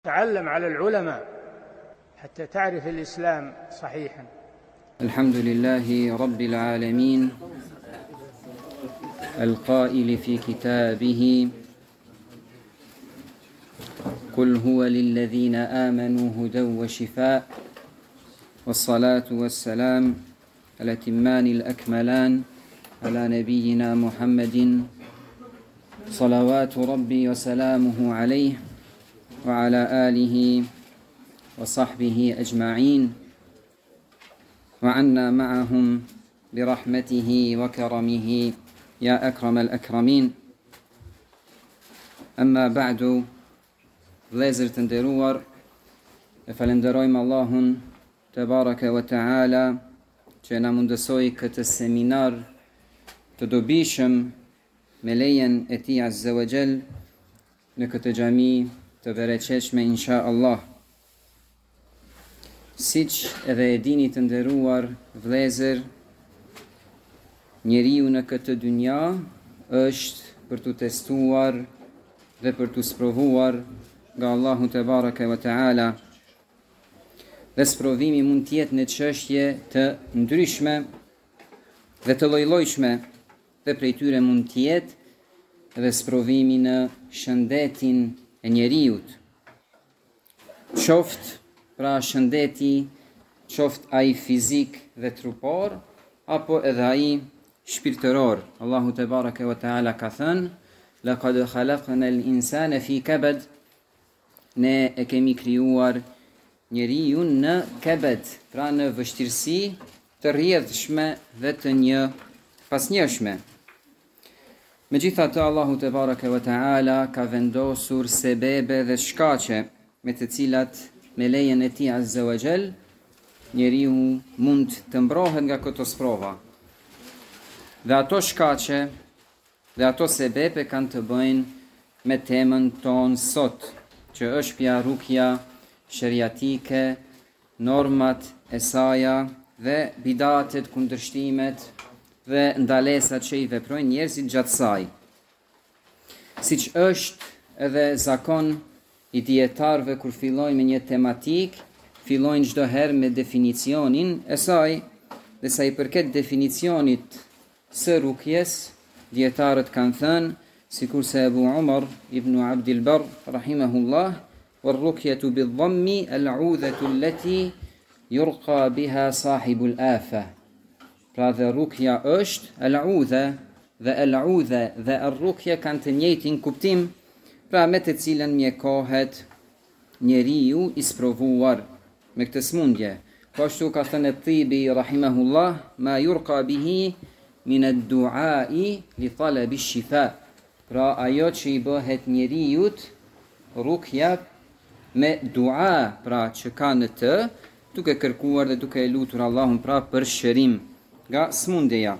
تعلم على العلماء حتى تعرف الإسلام صحيحا. الحمد لله رب العالمين القائل في كتابه: قل هو للذين آمنوا هدى وشفاء، والصلاة والسلام الأتمان الأكملان على نبينا محمد صلوات ربي وسلامه عليه وعلى آله وصحبه أجمعين، وعنا معهم برحمته وكرمه يا أكرم الأكرمين. أما بعد، vlezër të nderuar, e falenderojmë Allahun te baraka wa taala që na mundësoi këtë seminar të dobishëm me lejen e Tij Azza wa Jall në këtë xhami të bereqeshme insha Allah. Siç edhe e dini të nderuar vlezër, njeriu në këtë dynja është për të testuar dhe për të sprovuar nga Allahu te baraka wa taala. Dhe sprovimi mund të jetë në çështje të ndryshme dhe të lloj-llojshme, dhe prej tyre mund të jetë dhe sprovimi në shëndetin e njeriut. Qoftë pra shëndeti, qoftë ai fizik dhe trupor, apo edhe ai shpirtëror. Allahu te baraka wa taala ka thënë: "Laqad khalaqna al-insana fi kabad", ne e kemi krijuar njeriu në kabad, pra në vështirësi të rrjedhshme dhe të pasnjëshme. Megjithatë, Allahu te baraka wa taala ka vendosur sebebe dhe shkaqe me të cilat me lejen e Tij Azza wa Jall njeriu mund të mbrohet nga këto sprova. Dhe ato shkaqe dhe ato sebebe kanë të bëjnë me temën tonë sot, që është pja rukja sheriatike, normat e saja dhe bidatet, kundërshtimet dhe ndalesat që i veprojnë njerëzit gjatë saj. Siç është edhe zakon i dietarëve kur fillojnë me një tematik, fillojnë çdo herë me definicionin e saj, dhe sa i përket definicionit së rukjes, dietarët kanë thënë, sikurse Abu Umar ibn Abdul Barr rahimahullah: "War-ruqyatu bi-dhammi al-'udhatu allati yurqa biha sahibul afa." Pra dhe rukja është al-'udha, dhe al-'udha dhe ar-rukja kanë të njëjtin kuptim, pra me të cilën mjekohet njeriu i sprovuar me këtë smundje. Po ashtu ka thënë Tibi rahimahullah: "Ma yurqa bihi min ad-du'a'i li talabi ash-shifa." Pra ajo që i bëhet njeriut rukja me dua, pra që ka në të, duke kërkuar dhe duke lutur Allahun pra për shërim nga smundjeja.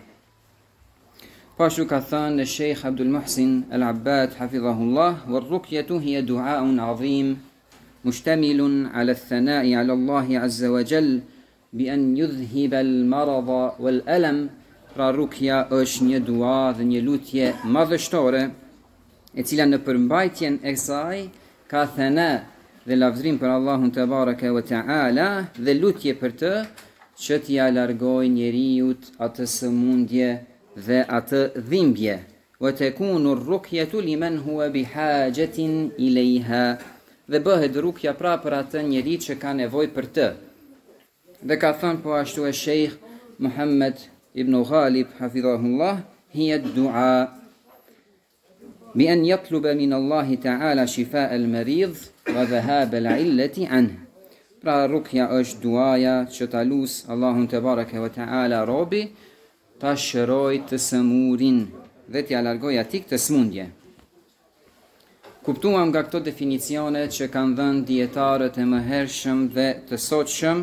Pashtu ka thënë Sheikh Abdul Muhsin Al-Abbad hafidhahullah: "War-ruqyatu hiya du'a'un 'azim mushtamilun 'ala ath-thana'i 'ala Allah 'azza wa jall bi an yudhhiba al-marada wal-alam." Pra rukja është një dua dhe një lutje madhështore, e cila në përmbajtjen e saj ka thënë dhe lavdrim për Allahun te baraka wa taala dhe lutje për të që t'ia largojë njeriut atë sëmundje dhe atë dhimbje. Wa takunu ar-ruqyatu liman huwa bihajatin ilayha, dhe bëhet rukja pra për atë njeri që ka nevojë për të. Dhe ka thënë po ashtu e Sheikh Muhammad ibn Ghalib hafidhahullah: "Hiya ad-du'a bi an yatluba min Allah ta'ala shifa' al-marid wa dhahab al-'illati anhu." Pra rukja është duaja që ta lut Allahun te baraka wa ta'ala robi ta shëroj të sëmurin dhe t'ja largoj atij këtë smundje. Kuptuam nga këto definicione që kanë dhënë dietarët e mëhershëm dhe të sotshëm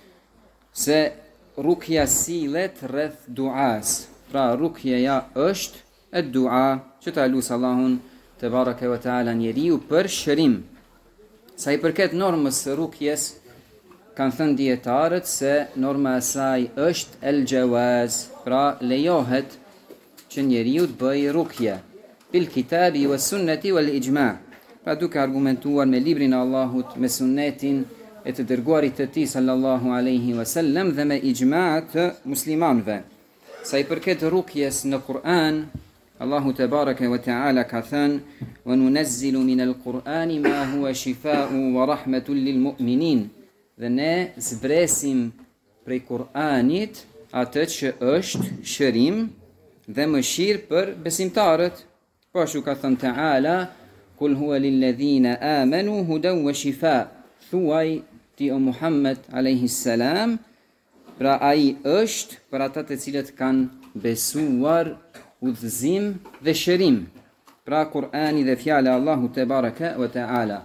se rukja sillet rreth duas. Pra rukjeja është e dua që ta lut Allahun te baraka wa ta'ala njeriu për shërim. Sa i përket normës së rukjes, kanë thënë dietarët se norma e saj është el-jawaz, pra lejohet që njeriu të bëjë rukje bil kitabi was sunnati wal ijma'. pra duke argumentuar me librin e Allahut, me sunnetin e të dërguarit të tij sallallahu alaihi wasallam dhe me ijma' të muslimanëve. Sa i përket rukjes në Kur'an, Allahu tebaraka wa taala ka thënë: "Wa nunazzilu min al-Qur'ani ma huwa shifaa'un wa rahmatun lil mu'minin." Dhe ne zbresim prej Kur'anit atë që është shërim dhe mëshirë për besimtarët. Po ashtu ka thënë Teala: "Kul huwa lil ladhina amanu hudan wa shifa." Thuaj ti o Muhammed alayhi salam, pra ai është për ata të cilët kanë besuar, udhëzim dhe shërim. Pra Kur'ani dhe fjala Allahu te baraka wa taala.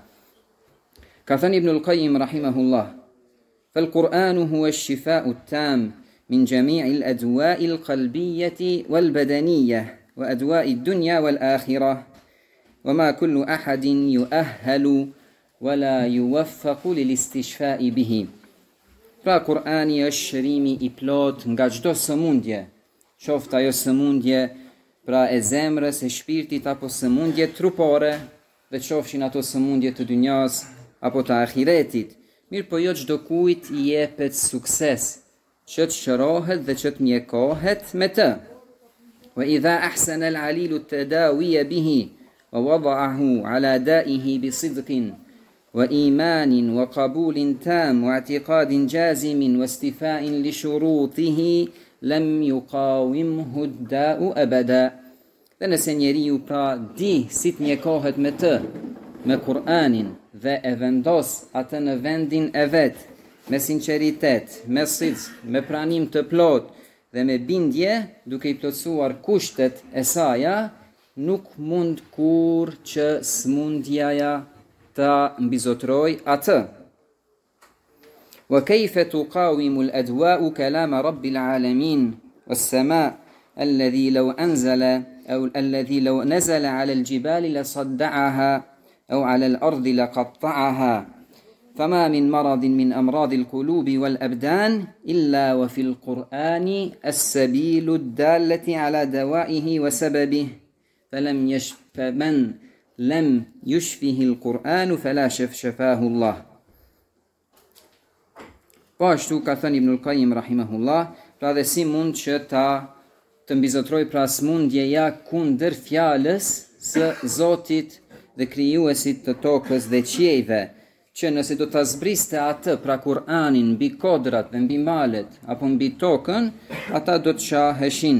Ka thënë Ibn al-Qayyim rahimahullah: "Fal-Qur'anu huwa ash-shifa'u at-tam min jami'i al-adwa'i al-qalbiyyati wal-badaniyyah wa adwa'i ad-dunya wal-akhirah wa ma kullu ahadin yu'ahhalu wa la yuwaffaqu lil-istishfa'i bihi." Pra Kur'ani është shërimi i plot nga çdo sëmundje, qoftë ajo sëmundje pra e zemrës, e shpirtit apo sëmundje trupore, dhe qofshin ato sëmundje të dynjas apo të ahiretit. Mirë po jo çdo kujt i jepet sukses që të shërohet dhe që të mjekohet me të. Wa idha ahsana al-alilu at-tadawiya bihi wa wada'ahu ala da'ihi bi sidqin wa imanin wa qabulin tam wa i'tiqadin jazimin wa istifa'in li shurutihi lam yuqawimhu ad-da'u abada. Dhe nëse njeriu pra di si të mjekohet me të, me Kur'anin, dhe e vendos atë në vendin e vet, me sinqeritet, me sidq, me pranim të plot dhe me bindje, duke i plotësuar kushtet e saja, nuk mund kur që smundjaja ta mbizotroj atë. Wa kayfa tuqawimu al-adwa'u kalama rabbil alamin was-sama' alladhi law anzala aw alladhi law nazala 'ala al-jibali lasadda'aha aw 'ala al-ardi laqatta'aha fama min maradin min amradi al-qulubi wal-abdan illa wa fi al-Qur'ani as-sabilu ad-dallati 'ala dawa'ihi wa sababihi faman lam yushfihi al-Qur'anu fala shafahu Allah. Po ashtu ka thënë Ibn al-Qayyim rahimahullah, pra dhe si mund që të mbizotroj pra smundjeja kundër fjalës së Zotit dhe krijuesit të tokës dhe qiejve, që nëse do ta zbriste atë pra Kur'anin mbi kodrat dhe mbi malet apo mbi tokën, ata do të shaheshin.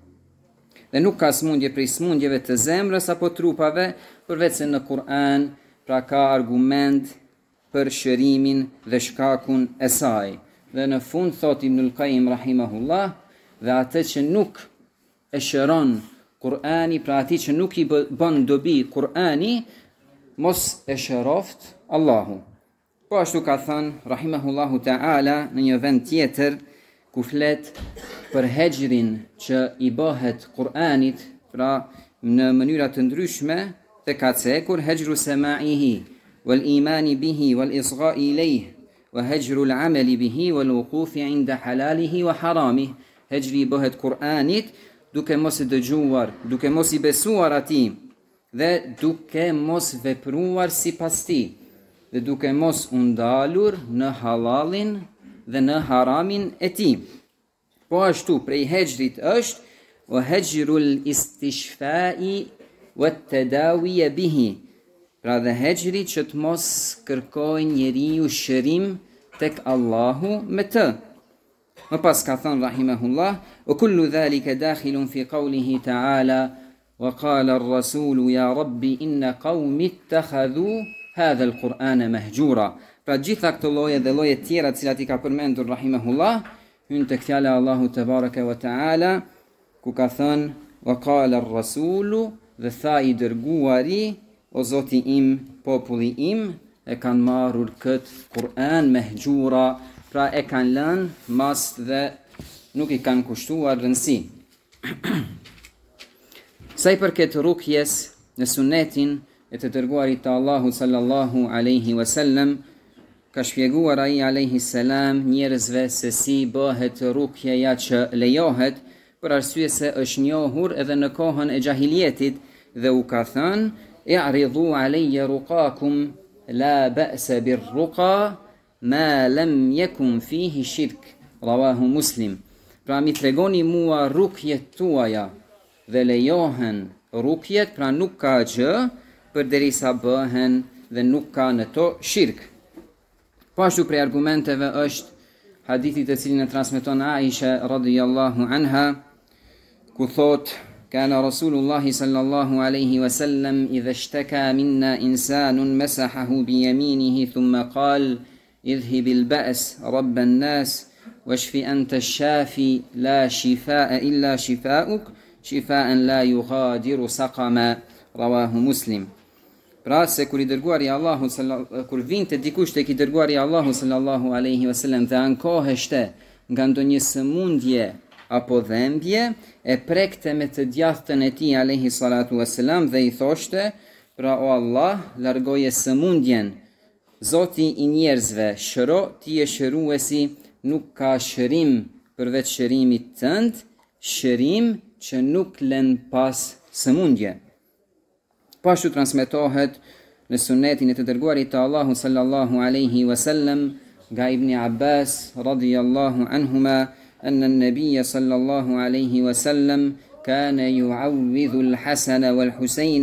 Dhe nuk ka smundje prej smundjeve të zemrës apo trupave, përveç se në Kur'an pra ka argument për shërimin dhe shkakun e saj. Dhe në fund thot Ibn al-Qayyim rahimahullah, dhe atë që nuk e shëron Kur'ani, pra ati që nuk i bën dobi Kur'ani, mos e shëroft Allahu. Po ashtu ka thënë rahimahullahu ta'ala në një vend tjetër, ku flet për hexhrin që i bëhet Kur'anit, pra në mënyra të ndryshme, te ka cekur hexhru sama'ihi wal imani bihi wal isgha'i ilayhi wa hajru al-amali bihi wal wuqufi 'inda halalihi wa haramihi. Hexhri i bëhet Kur'anit duke mos i dëgjuar, duke mos i besuar atij dhe duke mos vepruar sipas tij dhe duke mos u ndalur në halalin dhe në haramin e tij. Po ashtu prej hexhrit është wa hajrul istishfa'i wat tadawi bihi. Pra dhe hexhri që të mos kërkoj njeriu shërim tek Allahu me të. Më pas ka thënë rahimahullah, wa kullu dhalika dakhilun fi qawlihi ta'ala wa qala ar-rasulu ya rabbi inna qaumi ittakhadhu hadha al-Qur'ana mahjura. Pra gjitha këto lloje dhe lloje tjera të cilat i ka përmendur rahimahullah, hyn tek fjala Allahu te baraka wa ta'ala, ku ka thënë wa qala ar-rasulu, dhe tha i dërguari, o Zoti im, populli im, e kanë marrur këtë Kur'an mahjura, pra e kanë lënë mas dhe nuk i kanë kushtuar rëndësi. Sa i përket rukjes në sunetin e të dërguarit të Allahu sallallahu alaihi wasallam, ka shpjeguar ai alaihi salam njerëzve se si bëhet rukjeja që lejohet, për arsye se është njohur edhe në kohën e xahiljetit, dhe u ka thënë اعرضوا علي رقاكم لا بأس بالرقى ما لم يكن فيه شرك. Rawahu Muslim. Pra mi tregoni mua rukjet tuaja dhe lejohen rukjet, pra nuk ka gjë përderisa bëhen dhe nuk ka në to shirk. Po ashtu prej argumenteve është hadithi të cilin e transmeton Aisha radhiyallahu anha, ku thot: كان رسول الله صلى الله عليه وسلم إذا اشتكى منا إنسان مسحه بيمينه ثم قال: اذهب البأس رب الناس واشف أنت الشافي لا شفاء إلا شفاؤك شفاء لا يغادر سقما. رواه Muslim. Pra se kur kur vinte dikush tek I dërguari I Allahut sallallahu alaihi wasallam dhe ankoheshte nga ndonjë sëmundje apo dhembje, e prekte me të djathtën e tij alayhi salatu wassalam dhe I thoshte: pra o Allah, largoje sëmundjen. Zoti I njerëzve, shëro, ti je shëruesi, nuk ka shërim përveç shërimit tënd, shërim që nuk lën pas sëmundje. Pashtu transmetohet në sunetin e të dërguarit të Allahu sallallahu alaihi wasallam nga Ibn Abbas radhiyallahu anhuma أن النبي صلى الله عليه وسلم كان يعوذ الحسن والحسين: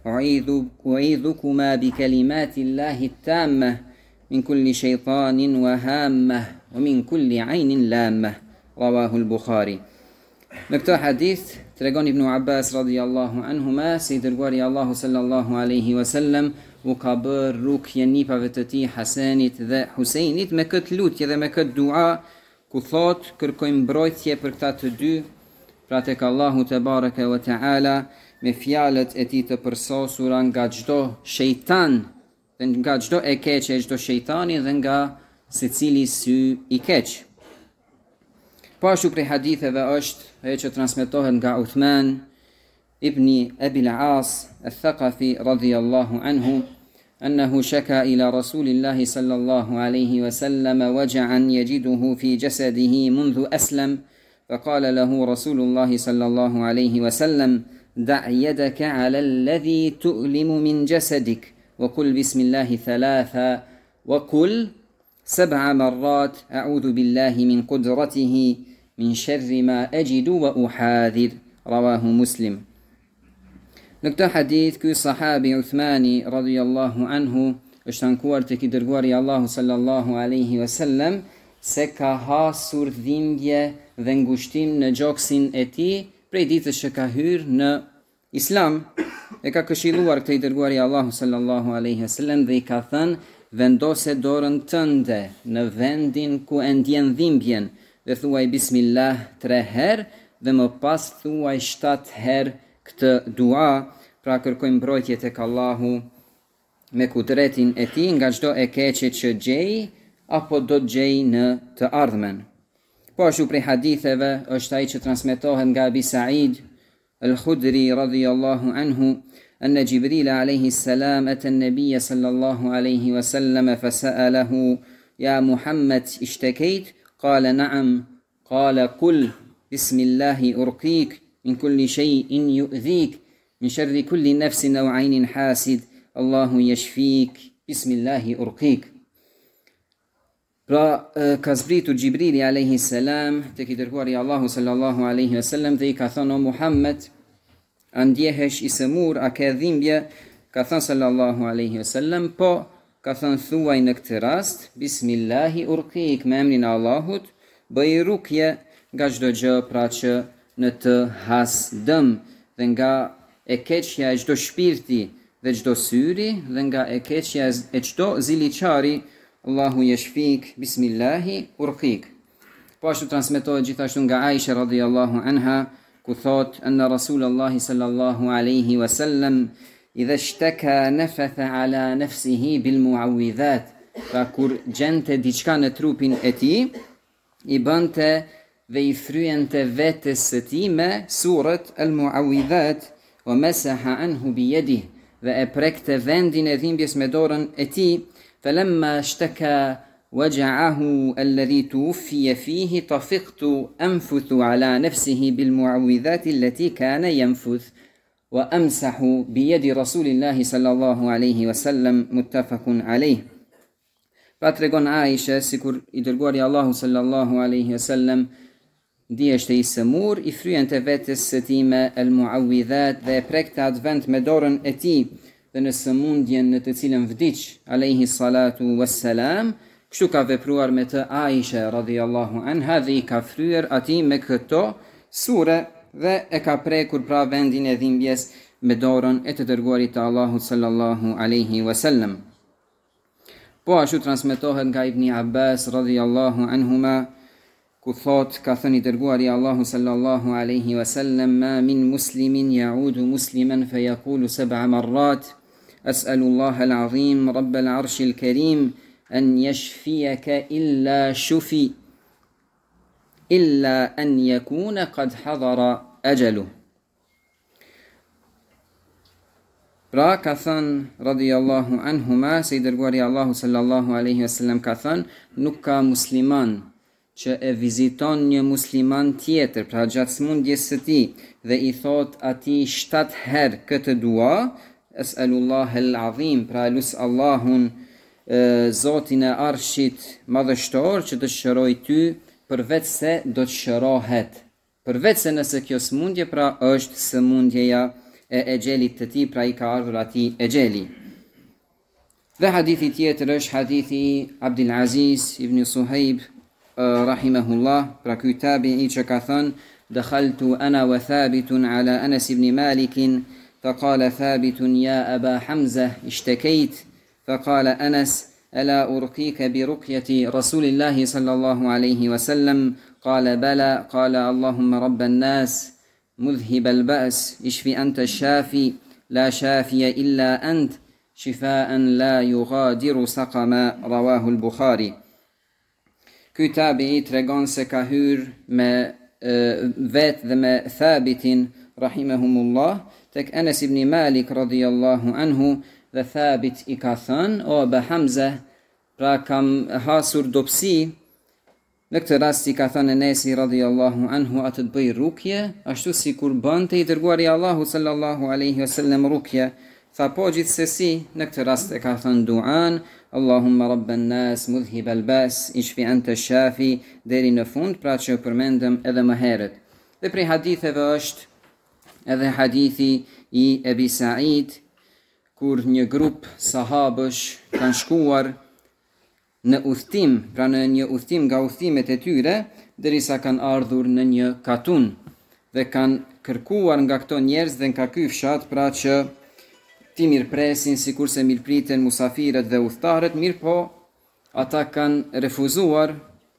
أعيذكما بكلمات الله التامة من كل شيطان وهامة ومن كل عين لامة. رواه البخاري. Në këtë hadith tregon Ibn Abbas radhiyallahu anhuma se I dërguari Allahu sallallahu alaihi wasallam u ka bërë rukje nipave të tij Hasenit dhe Huseinit me këtë lutje dhe me këtë dua, ku thot: kërkojmë mbrojtje për këta të dy, pra tek Allahu te bareke ve taala, me fjalët e tij të përsosura nga çdo shejtan, dhe nga çdo e keqe e çdo shejtani dhe nga secili sy I keq. Po ashtu prej haditheve është ajo që transmetohet nga Uthman ibn Abi al-As al-Thaqafi radhiyallahu anhu أنه شكا إلى رسول الله صلى الله عليه وسلم وجعا يجده في جسده منذ أسلم، فقال له رسول الله صلى الله عليه وسلم: دع يدك على الذي تؤلم من جسدك وقل بسم الله 3 وقل 7 مرات أعوذ بالله من قدرته من شر ما أجد وأحاذر. رواه مسلم. Në këtë hadith, ky sahabi Uthmani radhiyallahu anhu është ankuar tek I dërguari Allahu sallallahu alaihi wasallam se ka hasur dhimbje dhe ngushtim në gjoksin e tij prej ditës që ka hyrë në Islam. E ka këshilluar këtë I dërguari Allahu sallallahu alaihi wasallam dhe I ka thënë: vendose dorën tënde në vendin ku e ndjen dhimbjen dhe thuaj bismillah 3 herë dhe më pas thuaj 7 herë këtë dua, pra kërkojmë mbrojtje tek Allahu me kudretin e tij nga çdo e keqe që gjej apo do të gjej në të ardhmen. Po ashtu prej haditheve është ai që transmetohet nga Abi Sa'id al-Khudri radhiyallahu anhu أن جبريل عليه السلام أتى النبي صلى الله عليه وسلم فسأله: يا محمد اشتكيت؟ قال: نعم. قال: قل بسم الله أرقيك من كل شيء يؤذيك من شر كل نفس أو عين حاسد الله يشفيك بسم الله أرقيك. Pra ka zbritur Gjibrili alayhi salam tek I dërguari Allahu sallallahu alaihi wasallam dhe I ka thënë: o Muhammed, a ndjehesh I sëmur, a ke dhimbje? Ka thënë sallallahu alaihi wasallam: po. Ka thënë: thuaj në këtë rast bismillahi urqik, me emrin e Allahut bëj rukje nga çdo gjë, pra që në të has dëm, dhe nga e keqja e çdo shpirti dhe çdo syri, dhe nga e keqja e çdo ziliçari. Allahu yashfik bismillahi urqik. Po ashtu transmetohet gjithashtu nga Aisha radhiyallahu anha, ku thot: anna Rasulullah sallallahu alaihi wasallam idha ishtaka nafatha ala nafsihi bil muawwidhat, pra kur gjente diçka në trupin e tij, I bënte dhe I fryente vetes së tij me surat al-muawwidhat, wa masaha anhu bi yadihi, dhe e prekte vendin e dhimbjes me dorën e tij. فلما اشتكى وجعه الذي توفي فيه طفقت أنفث على نفسه بالمعوذات التي كان ينفث. وأمسح بيد رسول الله صلى الله عليه وسلم متفق عليه. Pra tregon Aisha, sikur i dërguari Allahu sallallahu alaihi wasallam ndihej i sëmur, i fryen të vetes së tij me al-muawwidhat dhe e prekte atë vend me dorën e tij dhe në sëmundjen në të cilën vdiq alaihi salatu wassalam, kështu ka vepruar me të Aisha radhiyallahu anha dhe i ka fryer atij me këto sure dhe e ka prekur pra vendin e dhimbjes me dorën e të dërguarit të Allahut sallallahu alaihi wasallam. Po ashtu transmetohet nga Ibni Abbas radhiyallahu anhuma ku thot, ka thënë i dërguari Allahu sallallahu alaihi wasallam, ma min muslimin ya'udu musliman fa yaqulu 7 marrat as'alu Allah al-azim rabb al-arsh al-karim an yashfiyaka illa an yakuna qad hadara ajaluh. Pra ka thënë radhiyallahu anhuma, se i dërguari Allahu sallallahu alaihi wasallam ka thënë, nuk ka musliman që e viziton një musliman tjetër, pra gjatë smundjes së tij, dhe i thot atij 7 herë këtë dua, es'alullah al-azim, pra lus Allahun Zotin e Arshit madhështor që të shëroj ty, përveç se do të shërohet. Përveç se nëse kjo smundje pra është sëmundjeja e exhelit të tij, pra i ka ardhur atij exheli. Dhe hadithi tjetër është hadithi Abdul Aziz ibn Suhaib rahimahullah, pra ky tabi'i që ka thënë, dakhaltu ana wa Thabitun ala Anas ibn Malik, faqala Thabitun ya Aba Hamza ishtakayt, faqala Anas ala urqika bi ruqyati Rasulillahi sallallahu alayhi wa sallam, qala bala, qala Allahumma rabban nas مذهب البأس اشفي أنت الشافي لا شافي إلا أنت شفاء لا يغادر سقما رواه البخاري. Ky tabi'i tregon se ka hyrë me vetë dhe me Thabitin rahimahumullah tek Anas ibn Malik radhiyallahu anhu, dhe Thabit i ka thënë, o Aba Hamza, pra kam hasur dopsi. Në këtë rast i ka thënë Enesi radhiyallahu anhu, atë të bëj rukje, ashtu si kur bënte i dërguari Allahu sallallahu alaihi wasallam rukje. Tha po, gjithsesi, në këtë rast e ka thënë duan, Allahumma rabban nas mudhhib al-bas ishfi anta shafi, deri në fund, pra që përmendëm edhe më herët. Dhe prej haditheve është edhe hadithi i Ebi Said, kur një grup sahabësh kanë shkuar në udhtim, pra në një udhtim nga udhtimet e tyre, derisa kanë ardhur në një katun dhe kanë kërkuar nga këto njerëz dhe nga ky fshat, pra që ti mirëpresin sikurse mirëpriten musafirët dhe udhëtarët, mirë po ata kanë refuzuar.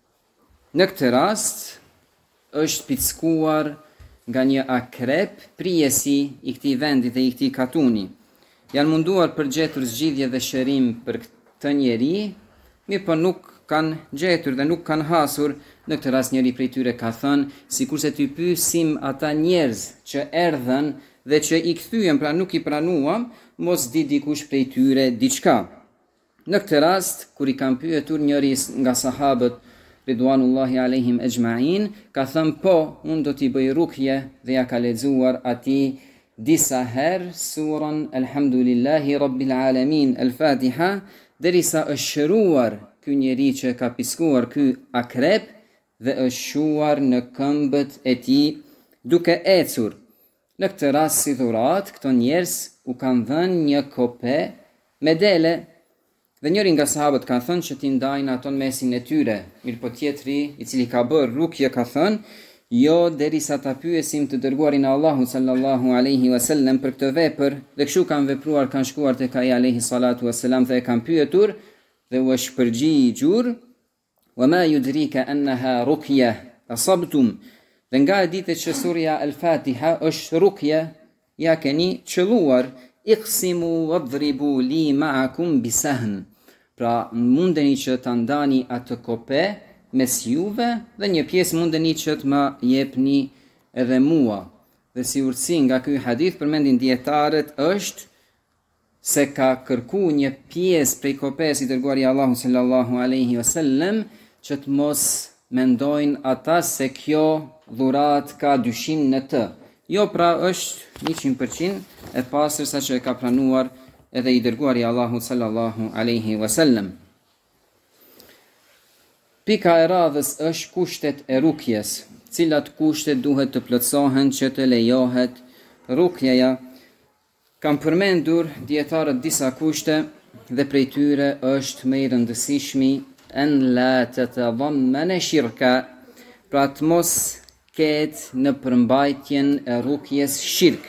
Në këtë rast është pickuar nga një akrep prijesi i këtij vendi dhe i këtij katuni. Janë munduar përgjetur zgjidhje dhe shërim për këtë njeri, mirë po nuk kanë gjetur dhe nuk kanë hasur. Në këtë rast njëri prej tyre ka thënë, sikurse ty pyesim ata njerëz që erdhën dhe që i kthyem, pra nuk i pranuam, mos di dikush prej tyre diçka. Në këtë rast, kur i kanë pyetur njëri nga sahabët ridwanullahi alehim ejma'in, ka thënë po, unë do t'i bëj rukje, dhe ja ka lexuar atij disa herë surën Alhamdulillahi Rabbil Alamin, Al-Fatiha, derisa është shëruar ky njeri që ka piskuar ky akrep dhe është shuar në këmbët e tij duke ecur. Në këtë rast si dhurat, këto njerëz u kanë dhënë një kope me dele, dhe njëri nga sahabët ka thënë që ti ndajnë ato në mesin e tyre. Mirë po tjetri, i cili ka bërë rukje, ka thënë, jo derisa ta pyesim të dërguarin e Allahut sallallahu alaihi wasallam për këtë vepër, dhe kështu kanë vepruar, kanë shkuar tek ai alaihi salatu wasalam dhe e kanë pyetur, dhe u është përgjigjur, wa ma yudrika annaha rukya asabtum, dhe nga e ditë që surja Al-Fatiha është rukje, ja keni qëlluar, iqsimu wadhribu li ma'akum bisahm, pra mundeni që ta ndani atë kope mes juve, dhe një pjesë mundeni që të më jepni edhe mua. Dhe si urtësi nga ky hadith përmendin dietarët është se ka kërku një pjesë prej kopes i dërguari Allahu sallallahu alaihi wasallam që të mos mendojnë ata se kjo dhurat ka dyshim në të. Jo pra është 100% e pastër sa që e ka pranuar edhe i dërguari Allahu sallallahu alaihi wasallam. Pika e radhës është kushtet e rukjes, cilat kushtet duhet të plotësohen që të lejohet rukjeja. Kam përmendur dietarët disa kushte dhe prej tyre është më i rëndësishmi en la tatadammana shirka, pra të mos ketë në përmbajtjen e rukjes shirk.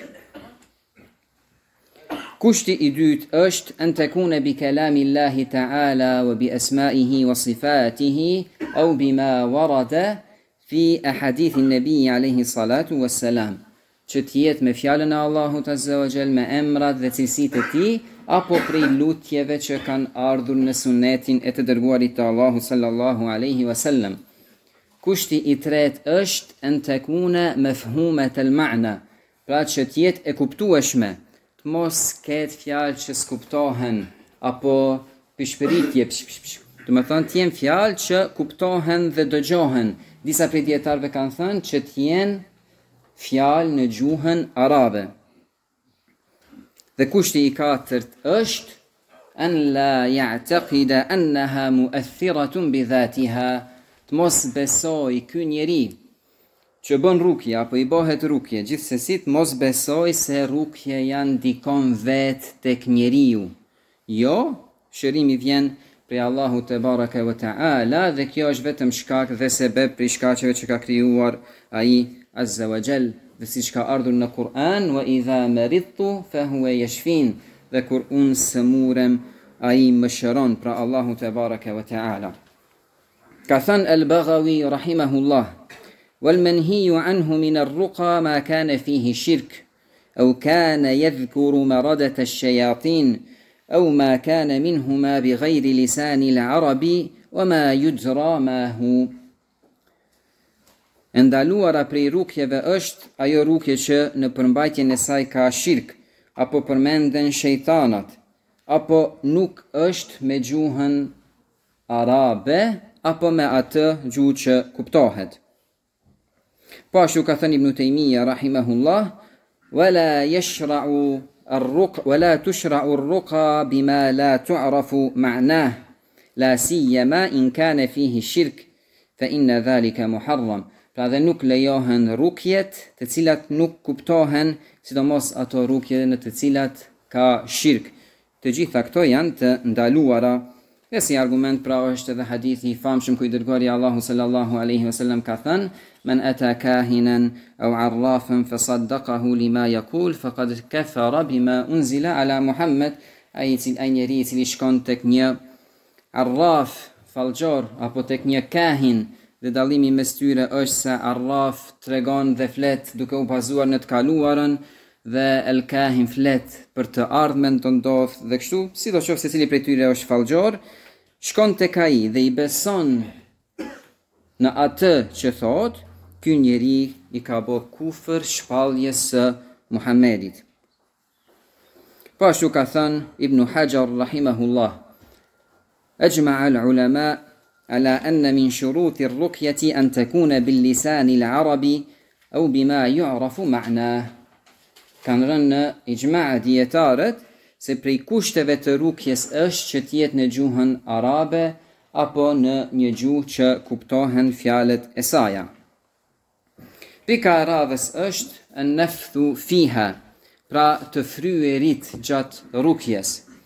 Kushti i dytë është an takuna bi kalami Allahi ta'ala wa bi asma'ihi wa sifatihi au bima warada fi ahadith an-nabi alayhi salatu wassalam, që t'jetë me fjalën e Allahut azza wa jall, me emrat dhe cilësitë e tij, apo prej lutjeve që kanë ardhur në sunetin e të dërguarit të Allahut sallallahu alaihi wasallam. Kushti i tretë është an takuna mafhumat al-ma'na, pra që t'jetë e kuptueshme, të mos ketë fjalë që s'kuptohen apo pishpëritje, do të thonë t'jen fjalë që kuptohen dhe dëgjohen. Disa prej dietarëve kanë thënë që t'jen fjalë në gjuhën arabe. Dhe kushti i katërt është an la ya'taqida annaha mu'athiratun bi dhatiha, të mos besoj ky njeri që bën rukje apo i bëhet rukje, gjithsesi të mos besoj se rukje janë ndikon vetë tek njeriu. Jo, shërimi vjen prej Allahut te baraka wa ta'ala, dhe kjo është vetëm shkak dhe sebeb prej shkaqeve që ka krijuar ai azza wa jall, dhe siç ka ardhur në Kur'an, wa idha maridtu fa huwa yashfin, dhe kur unë sëmurem ai më shëron, pra Allahu te baraka wa ta'ala. Ka thënë al-Baghawi rahimahullah: والمنهي عنه من الرقى ما كان فيه شرك أو كان يذكر مردة الشياطين أو ما كان منهما بغير لسان العرب وما يدرى ما هو. Ndaluara prej rukjeve është ajo rukje që në përmbajtjen e saj ka shirk, apo përmenden shejtanat, apo nuk është me gjuhën arabe, apo me atë gjuhë që kuptohet. Po ashtu ka thënë Ibn Taymija rahimahullah: wala tushra'u ar-ruqa bima la tu'rafu ma'nah, la siyama in kana fihi shirk fa inna dhalika muharram. Pra dhe nuk lejohen rukjet të cilat nuk kuptohen, sidomos ato rukje në të cilat ka shirk. Të gjitha këto janë të ndaluara. Dhe si argument pra është edhe hadithi i famshëm ku i dërguari Allahu sallallahu alaihi wasallam ka thënë: man ata kahinan aw arrafan fasaddaqahu lima yaqul faqad kafara bima unzila ala Muhammad. Ai njeri i cili shkon tek një arraf, fallxor, apo tek një kahin, dhe dallimi mes tyre është se arraf tregon dhe flet duke u bazuar në të kaluarën, dhe el kahin flet për të ardhmen të ndodh, dhe kështu, sidoqoftë secili prej tyre është fallxor, shkon tek ai dhe i beson në atë që thot, ky njeri i ka bë kufër shpalljes së Muhamedit. Po ashtu ka thënë Ibn Hajar rahimahullah: ajma'a al-ulama ala anna min shuruti ar-ruqyati an takuna bil-lisan al-arabi aw bima yu'rafu ma'nah. Kanë rënë në ijma' dietarët se prej kushteve të rukjes është që t'jetë në gjuhën arabe apo në një gjuhë që kuptohen fjalët e saj. Pika e radhës është an-nafthu fiha, pra të fryerit gjatë rukjes.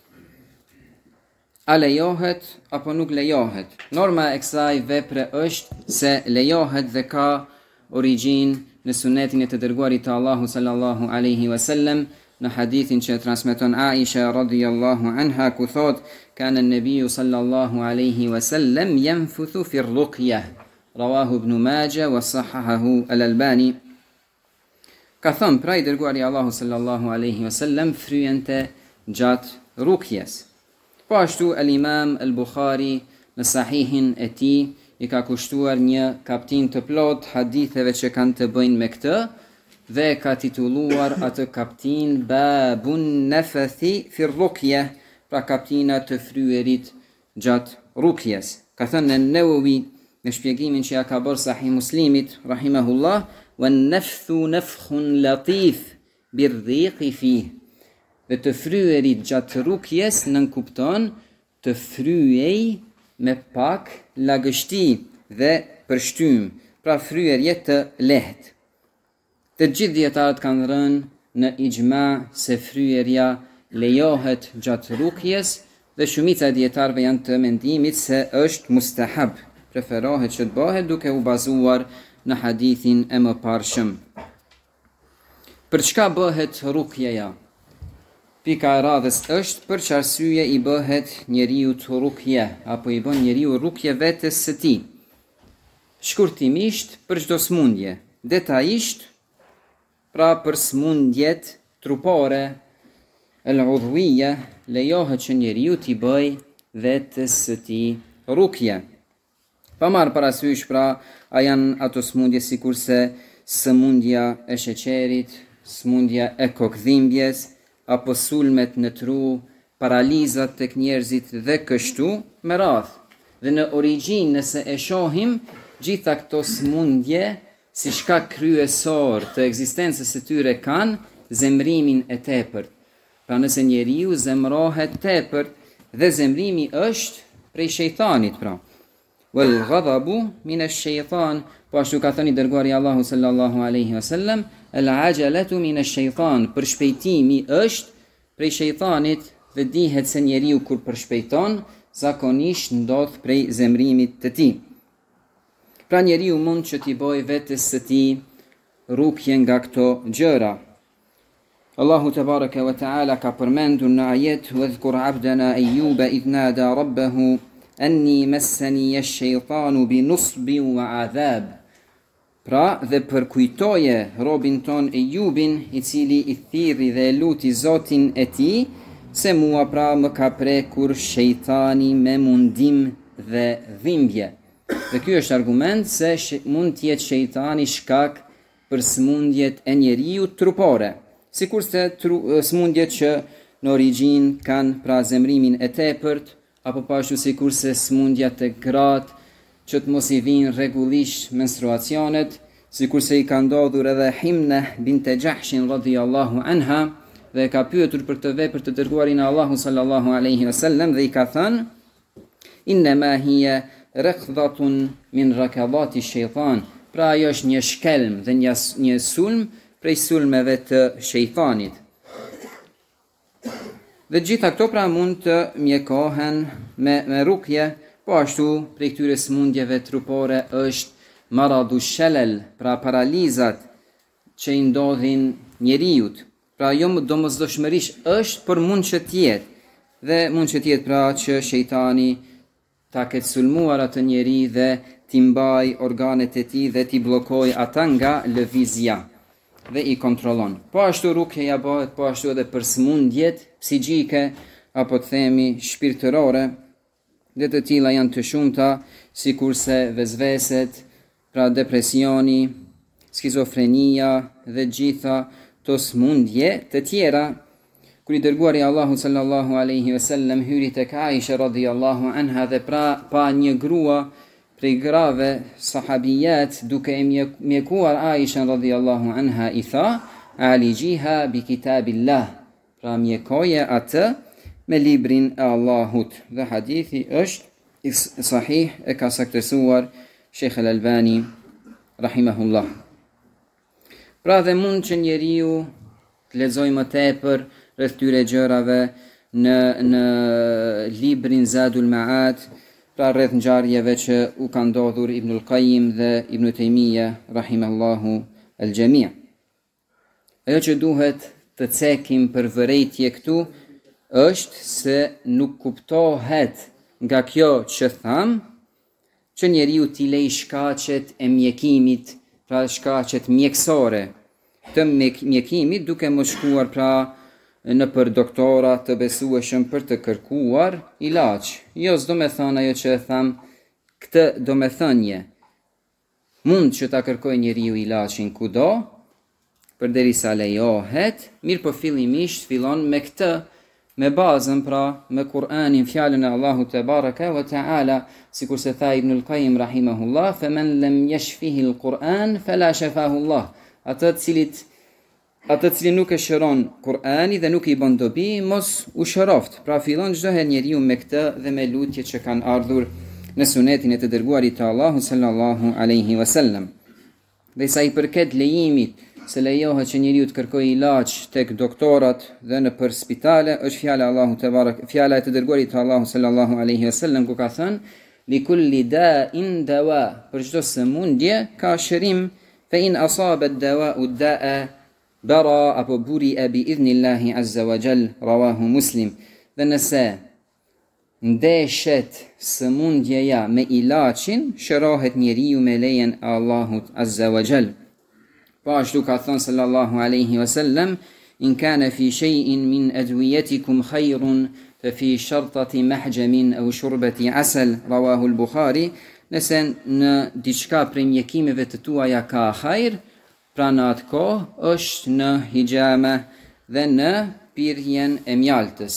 A lejohet apo nuk lejohet? Norma e kësaj vepre është se lejohet dhe ka origjinë në sunetin e të dërguarit të Allahu sallallahu alaihi wasallam, në hadithin që transmeton Aisha radhiyallahu anha, ku thot: kana an-nabiy sallallahu alaihi wasallam yanfuthu fi ar-ruqyah, rawahu Ibn Majah wa sahahahu al-Albani. Ka thënë pra i dërguari Allahu sallallahu alaihi wasallam fryente gjatë rukjes. Po ashtu al-Imam al-Bukhari në sahihin e tij i ka kushtuar një kaptin të plot haditheve që kanë të bëjnë me këtë, dhe ka titulluar atë kaptin Babun Nafathi fi ar-Ruqyah, pra kaptina të fryerit gjatë rukjes. Ka thënë Nawawi në shpjegimin që ja ka bërë Sahih Muslimit rahimahullah: والنفث نفخ لطيف بالريق فيه. Dhe të fryerit gjatë rukjes nënkupton të fryej me pak lagështi dhe përshtym, pra fryerje të lehtë. Të gjithë dietarët kanë rënë në ijma se fryerja lejohet gjatë rukjes dhe shumica e dietarëve janë të mendimit se është mustahab, preferohet që të bëhet duke u bazuar në hadithin e mëparshëm. Për çka bëhet rukjeja? Pika e radhës është për çarsye i bëhet njeriu rukje, apo i bën njeriu rukje vetes së tij. Shkurtimisht për çdo smundje, detajisht pra për smundjet trupore, el-udhwiyya, lejohet që njeriu t'i bëj vetes së tij rukje. Pa marrë parasysh pra a janë ato smundje sikurse sëmundja e sheqerit, smundja e kokdhimbjes, apo sulmet në tru, paralizat tek njerëzit dhe kështu me radhë. Dhe në origjinë nëse e shohim, gjitha këto smundje si shkak kryesor të ekzistencës së tyre kanë zemrimin e tepërt. Pra nëse njeriu zemrohet tepërt dhe zemrimi është prej shejtanit pra. Wal ghadabu min ash-shaytan, po ashtu ka thënë dërguari Allahu sallallahu alaihi wasallam, al ajalatu min ash-shaytan, përshpejtimi është prej shejtanit dhe dihet se njeriu kur përshpejton zakonisht ndodh prej zemrimit të tij. Pra njeriu mund që t'i bëj vetes së tij rukje nga këto gjëra. Allahu tebaraka wa taala ka përmendur në ajet: "Wadhkur 'abdana Ayyuba idh nada rabbahu anni massani ash-shaytanu bi nusbin wa 'adhab." Pra dhe përkujtoje robin ton Ejubin, i cili i thirri dhe luti Zotin e tij, se mua pra më ka prekur shejtani me mundim dhe dhimbje. Dhe ky është argument se mund të jetë shejtani shkak për smundjet e njeriu trupore, sikurse smundjet që në origjinë kanë pra zemrimin e tepërt, apo pashtu sikurse smundjat e gratë që të mos i vinë rregullisht menstruacionet, sikurse i ka ndodhur edhe Himna binte Jahshin radhiyallahu anha dhe ka pyetur për këtë vepër të dërguarin e Allahu sallallahu alaihi wasallam dhe i ka thënë: "Inma hiya rakdhatun min rakadati shaytan." Pra ajo është një shkelm dhe një sulm prej sulmeve të shejtanit. Dhe gjitha këto pra mund të mjekohen me rukje, po ashtu prej këtyre smundjeve trupore është maradu shelel, pra paralizat që i ndodhin njeriut. Pra jo domosdoshmërisht është, por mund që tjetë. Dhe mund që tjetë pra që shejtani ta ketë sulmuar atë njeri dhe t'i mbaj organet e tij dhe t'i blokoj ata nga lëvizja dhe i kontrollon. Po ashtu rukjeja bëhet po ashtu edhe për smundjet psigjike apo të themi shpirtërore, dhe të tilla janë të shumta, sikurse vezveset, pra depresioni, skizofrenia dhe gjitha të smundje të tjera. Kur i dërguari Allahu sallallahu alaihi wasallam hyri tek Aisha radhiyallahu anha dhe pa një grua prej grave sahabijat duke e mjekuar Aisha radhiyallahu anha, i tha: "Alijiha bi kitabillah." Pra mjekoje atë me librin e Allahut. Dhe hadithi është sahih, e ka saktësuar Sheikh Al-Albani rahimahullah. Pra dhe mund që njeriu të lexojë më tepër rreth këtyre gjërave në librin Zadul Ma'ad, pra rreth ngjarjeve që u ka ndodhur Ibnul Qayyim dhe Ibn Taymija rahimallahu al-jami'. Ajo që duhet të cekim për vërejtje këtu është se nuk kuptohet nga kjo që tham që njeriu t'i lej shkaqet e mjekimit, pra shkaqet mjekësore të mjekimit, duke mos shkuar pra në për doktora të besueshëm për të kërkuar ilaç. Jo, s'do me thënë ajo që e tham, këtë do me thënje. Mund që ta kërkoj njeriu ilaçin kudo, përderisa lejohet, mirë po fillimisht fillon me këtë, me bazën pra me Kur'anin fjalën e Allahut te baraka wa taala, sikur se tha Ibn al-Qayyim rahimahullah, faman lam yashfihi al-Qur'an fala shafahu Allah. Ata cili nuk e shëron Kur'ani dhe nuk i bën dobi, mos u shëroft. Pra fillon çdo herë njeriu me këtë dhe me lutjet që kanë ardhur në sunetin e të dërguarit të Allahut sallallahu alaihi wasallam. Dhe sa i përket lejimit se lejohet që njeriu të kërkojë ilaç tek doktorat dhe në për spitale, është fjala e të dërguarit të Allahut sallallahu alaihi wasallam ku ka thënë li kulli da'in dawa, për çdo sëmundje ka shërim, fa in asaba ad-dawa'u da'a bara apo buri'a bi idhnillahi azza wa jall, rawahu Muslim. Dhe nëse ndeshet sëmundjeja me ilaçin, shërohet njeriu me lejen e Allahut azza wa jall. Po ashtu ka thënë sallallahu alaihi wasallam, in kana fi shay'in min adwiyatikum khayrun fa fi shartati mahjamin aw shurbati asal, rawahu al-Bukhari. Nëse në diçka prej mjekimeve të tuaja ka hajër, pra në atë kohë është në hijama dhe në pirjen e mjaltës.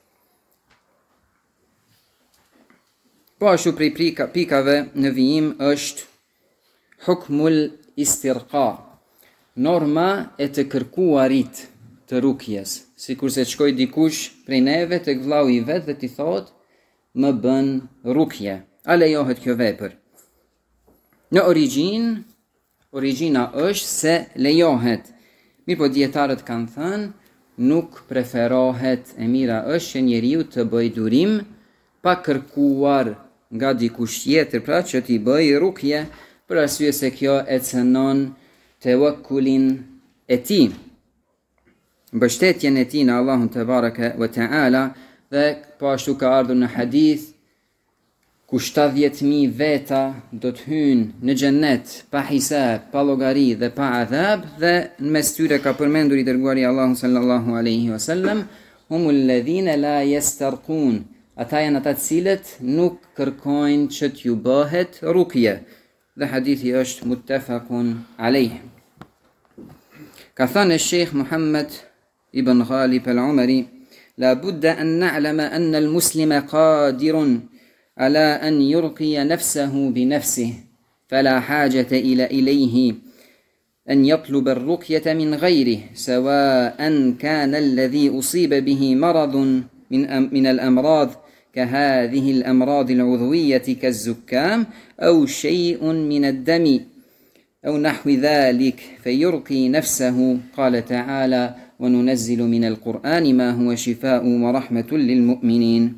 Po ashtu prej pikave në vijim është hukmul istirqa, norma e të kërkuarit të rukjes, sikur se shkoj dikush prej neve tek vllau i vet dhe t'i thot më bën rukje, a lejohet kjo vepër? Në origjina është se lejohet. Mirë po dietarët kanë thënë nuk preferohet, e mira është që njeriu të bëj durim pa kërkuar nga dikush tjetër, pra që t'i bëj rukje, për arsye se kjo e cënon tawakkulin e tij, mbështetjen e tij në Allahun te baraka wa taala. Dhe po ashtu ka ardhur në hadith ku 70.000 veta do të hynë në xhennet pa hisab, pa llogari dhe pa adhab, dhe në mes tyre ka përmendur i dërguari Allahu sallallahu alaihi wasallam, humul ladhina la yastarqun, ata janë ata të cilët nuk kërkojnë që t'ju bëhet rukje. Dhe hadithi është muttafaqun alayh. Ka thënë Sheikh Muhammad ibn Ghalib al-Umari, la budda an na'lama anna al-muslima qadirun على أن يرقي نفسه بنفسه فلا حاجة إليه أن يطلب الرقية من غيره، سواء كان الذي أصيب به مرض من الأمراض كهذه الأمراض العضوية كالزكام أو شيء من الدم أو نحو ذلك فيرقي نفسه. قال تعالى وننزل من القرآن ما هو شفاء ورحمة للمؤمنين.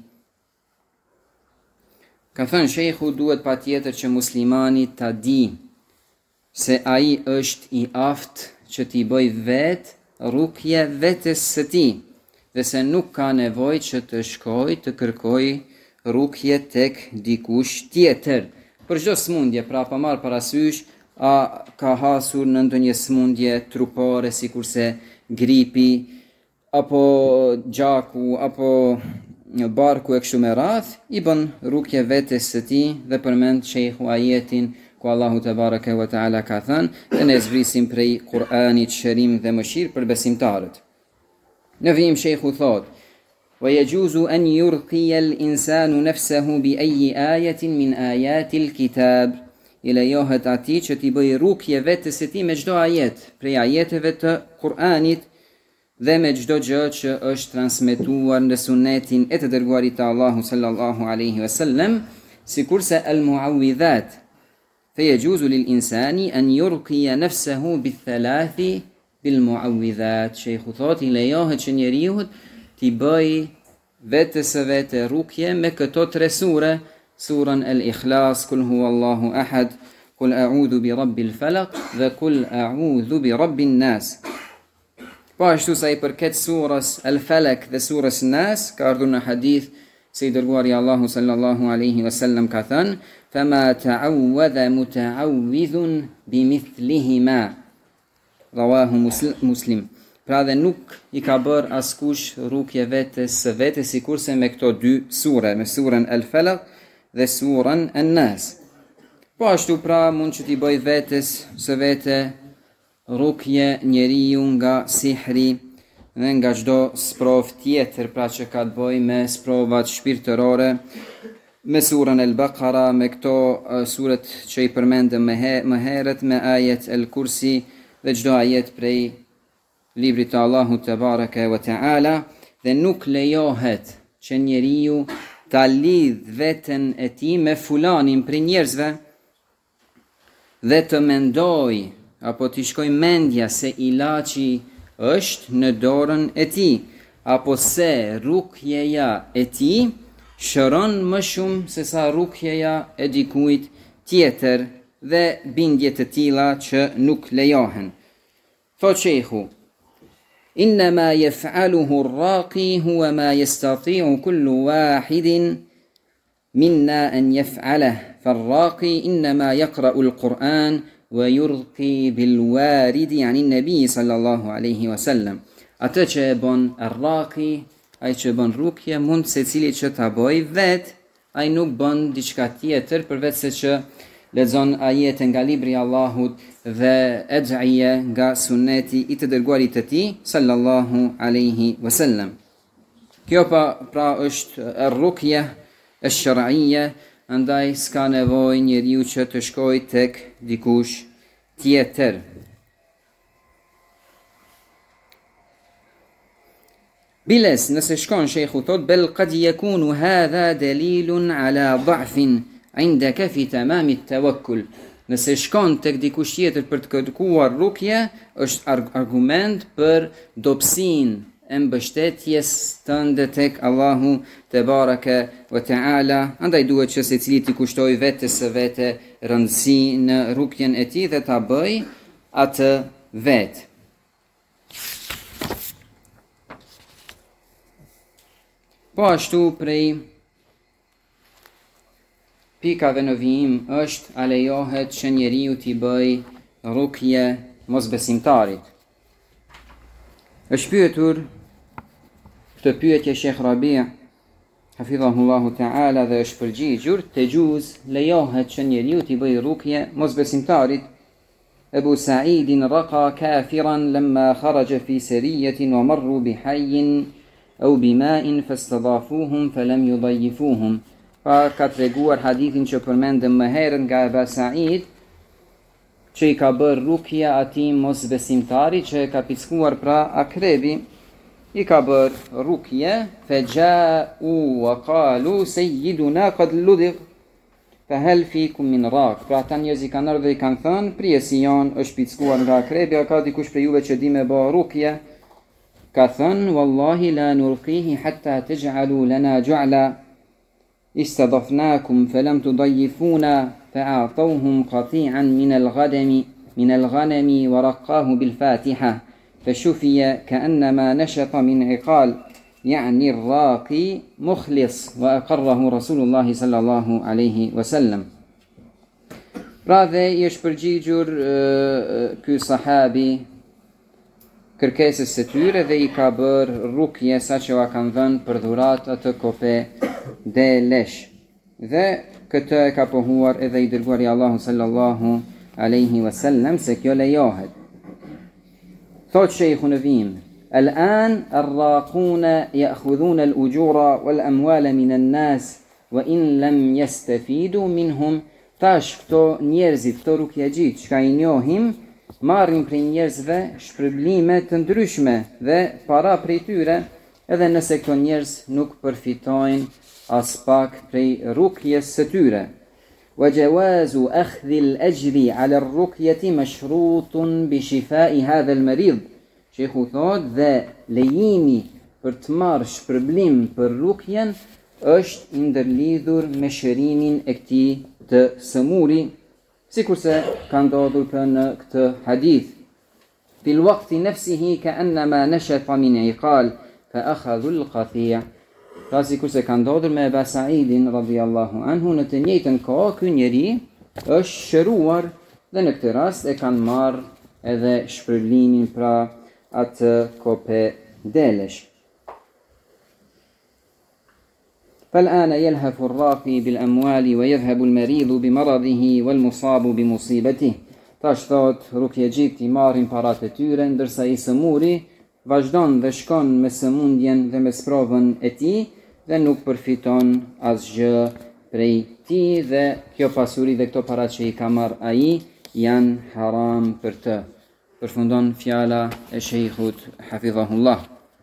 Ka thënë shejhu, duhet pa tjetër që muslimani ta di se ai është i aftë që t'i bëj vetë rukje vetes së tij, dhe se nuk ka nevojë që të shkoj të kërkoj rukje tek dikush tjetër. Për çdo smundje, pra pa marr parasysh a ka hasur në ndonjë smundje trupore, sikurse gripi apo gjaku apo një barku e kështu me radh, i bën rukje vetes së tij dhe përmend shejhu ajetin ku Allahu te baraka wa taala ka thënë, dhe ne zbrisim prej Kur'anit shërim dhe mëshirë për besimtarët. Në vijim shejhu thot, wa yajuzu an yurqiya al-insanu nafsahu bi ayyi ayatin min ayati al-kitab, i lejohet atij që t'i bëjë rukje vetes së tij me çdo ajet prej ajeteve të Kur'anit dhe me çdo gjë që është transmetuar në sunetin e të dërguarit të Allahu sallallahu alaihi wasallam, sikurse al-muawwidhat. Fayajuzu lil-insani an yurqiya nafsahu bi-thalathi bil-muawwidhat. Sheikhu thot, i lejohet që njeriu t'i bëj vetes së vete rukje me këto tre sure, surën al-Ikhlas, kul huwallahu ahad, kul a'udhu bi rabbil falaq dhe kul a'udhu bi rabbin nas. Po ashtu sa i përket surës al-Falaq dhe surës Nas, ka ardhur në hadith se i dërguari Allahu sallallahu alaihi wasallam ka thënë, fama ta'awwadha muta'awwidhun bimithlihima, rawahu Muslim. Pra dhe nuk i ka bërë askush rukje vetes së vete sikurse me këto dy sure, me surën al-Falaq dhe surën an-Nas. Po ashtu pra mund që t'i bëj vetes së vete rukje njeriu nga sihri dhe nga çdo sprov tjetër, pra që ka të bëjë me sprovat shpirtërore, me surën Al-Baqara, me këto suret që i përmendëm më herët, me ajet El-Kursi dhe çdo ajet prej librit të Allahut te bareke ve teala, dhe nuk lejohet që njeriu ta lidh veten e tij me fulanin prej njerëzve dhe të mendoj apo të shkoj mendja se ilaçi është në dorën e tij, apo se rukjeja e tij shëron më shumë se sa rukjeja e dikujt tjetër, dhe bindje të tilla që nuk lejohen. Thot sheikhu: إنما يفعله الراقي هو ما يستطيع كل واحد منا أن يفعله، فالراقي إنما يقرأ القرآن ويرقي بالوارد عن النبي صلى الله عليه وسلم. Atë që e bën arraki, ai që bën rukje, mund secili që ta bëj vet, ai nuk bën diçka tjetër përveç se që lexon ajete nga libri i Allahut dhe edhije nga suneti i të dërguarit të tij sallallahu alaihi wasallam. Kjo pra është rukja e shar'ie, andaj s'ka nevojë njeriu që të shkojë tek dikush tjetër. Biles, nëse shkon sheikhu thot, bel qad yakunu hadha dalilun ala dha'fin indaka fi tamam at-tawakkul. Nëse shkon tek dikush tjetër për të kërkuar rukje, është argument për dobësinë e mbështetjes tënde tek Allahu te bareke ve teala. Andaj duhet që secili të kushtoj vetes së vete rëndësi në rukjen e tij dhe ta bëj atë vet. Po ashtu prej pikave në vijim është a lejohet që njeriu t'i bëj rukje mosbesimtarit. Është pyetur këtë pyetje Sheikh Rabi' hafidhahullahu ta'ala dhe është përgjigjur: tejuz, lejohet që njeriu t'i bëj rukje mosbesimtarit. Ebu Sa'idin raqa kafiran lamma kharaja fi sariyatin wa marru bi hayyin aw bima'in fastadafuhum falam yudayyifuhum. Pa ka treguar hadithin që përmendëm më herët nga Ebu Sa'id, që i ka bërë rukja atij mosbesimtari që e ka pickuar pra akrebi, i ka bërë rukje, feja'u wa qalu sayyiduna qad ludigh fa hal fikum min raq. Pra ata njerëz i kanë ardhur dhe i kanë thënë: prijesi jon është pickuar nga akrebi, a ka dikush prej juve që di me bë rukje? Ka thënë: wallahi la nurqihi hatta taj'alu lana ju'la استضفناكم فلم تضيفونا فأعطوهم قطيعا من الغنم ورقاه بالفاتحة فشفي كأنما نشط من عقال، يعني الراقي مخلص، وأقره رسول الله صلى الله عليه وسلم. Pra dhe i është përgjigjur ky sahabi kërkesës së tyre dhe i ka bërë rukje sa që a kanë dhënë për dhuratë atë kope dhe lesh. Dhe këtë e ka pohuar edhe i dërguari Allahu sallallahu alaihi wasallam se kjo lejohet. Thot sheikhu në vim: الآن الراقون يأخذون الأجور والأموال من الناس وإن لم يستفيدوا منهم. Tash këto njerëzit, këto rukjagjit që ka i njohim, marrin prej njerëzve shpërblime të ndryshme dhe para prej tyre, edhe nëse këto njerëz nuk përfitojnë as pak prej rukjes së tyre. وجواز أخذ الأجر على الرقية مشروط بشفاء هذا المريض. Sheikhu thot dhe lejimi për të marrë shpërblim për rukjen është ndërlidhur me shërimin e këtij të sëmuri, sikurse ka ndodhur në këtë hadith: fil waqti nafsihi ka'annama nashata min iqal fa akhadhu al-qati'. Pra sikurse ka ndodhur me Ebu Sa'idin radhiyallahu anhu, në të njëjtën kohë ky njeri është shëruar dhe në këtë rast e kanë marrë edhe shpërblimin, pra atë kope delesh. فالآن يلهث الراقي بالأموال ويذهب المريض بمرضه والمصاب بمصيبته. Tash thot rukjegjit i marrin parat e tyre, ndërsa i sëmuri vazhdon dhe shkon me sëmundjen dhe me sprovën e tij dhe nuk përfiton asgjë prej tij dhe kjo pasuri dhe këto para që i ka marrë ai janë haram për të. Përfundon fjala e shejkhut hafidhahullah.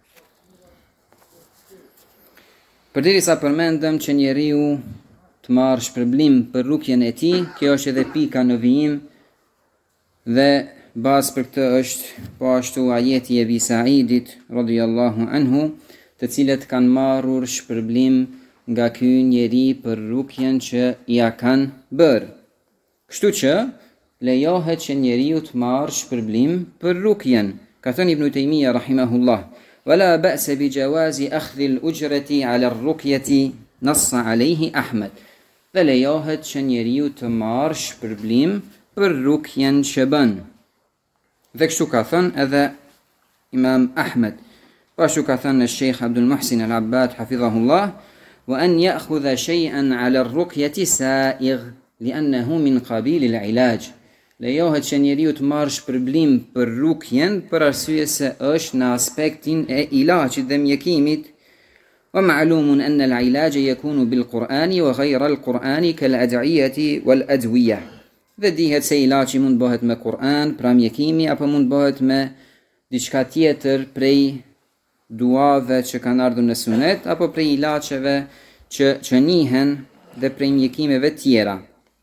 Përderisa përmendëm që njeriu të marrë shpërblim për rukjen e tij, kjo është edhe pika në vijim dhe bazë për këtë është po ashtu ajeti e Ebi Saidit radhiyallahu anhu, të cilët kanë marrur shpërblim nga ky njeri për rukjen që ia kanë bërë. Kështu që lejohet që njeriu të marrë shpërblim për rukjen. Ka thënë Ibn Taymija rahimahullah: "Wala ba'sa bi jawazi akhdhi al-ujrati 'ala ar-ruqyati nassa 'alayhi Ahmad." Dhe lejohet që njeriu të marrë shpërblim për rukjen që bën. Dhe kështu ka thënë edhe Imam Ahmed. Pashtu ka thënë Sheikh Abdul Muhsin Al-Abbad hafidhahullah: "Wa an ya'khudha shay'an 'ala ar-ruqyati sa'igh li'annahu min qabil al-'ilaj." Lejohet që njeriu të marrë shpërblim për rukjen për arsye se është në aspektin e ilaçit dhe mjekimit. Wa ma'lumun anna al-'ilaja yakunu bil-Qur'ani wa ghayra al-Qur'ani kal-ad'iyati wal-adwiyah. Dhe dihet se ilaçi mund bëhet me Kur'an, pra mjekimi, apo mund bëhet me diçka tjetër prej duave që kanë ardhur në sunet, apo prej ilaçeve që njihen dhe prej mjekimeve tjera.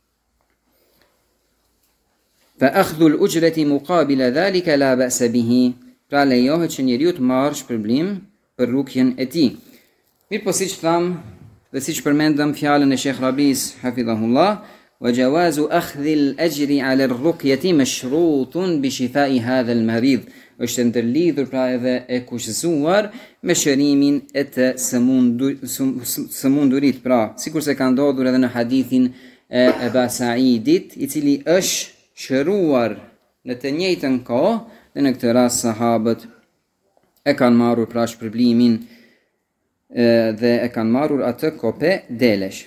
Fa akhdhu al-ujrati muqabila dhalika la ba'sa bihi. Pra lejohet që njeriu të marrë shpërblim për rukjen e tij. Mirë po siç tham dhe siç përmendëm fjalën e Sheikh Rabis hafidhahullah: "Wa jawazu akhdhi al-ajri 'ala ar-ruqyati mashrutun bi shifa'i hadha al-marid." Është ndërlidhur pra edhe e kushzuar me shërimin e të sëmundurit, pra sikur se ka ndodhur edhe në hadithin e Ebi Saidit, i cili është shëruar në të njëjtën kohë dhe në këtë rast sahabët e kanë marrur pra shpërblimin dhe e kanë marrur atë kope delesh.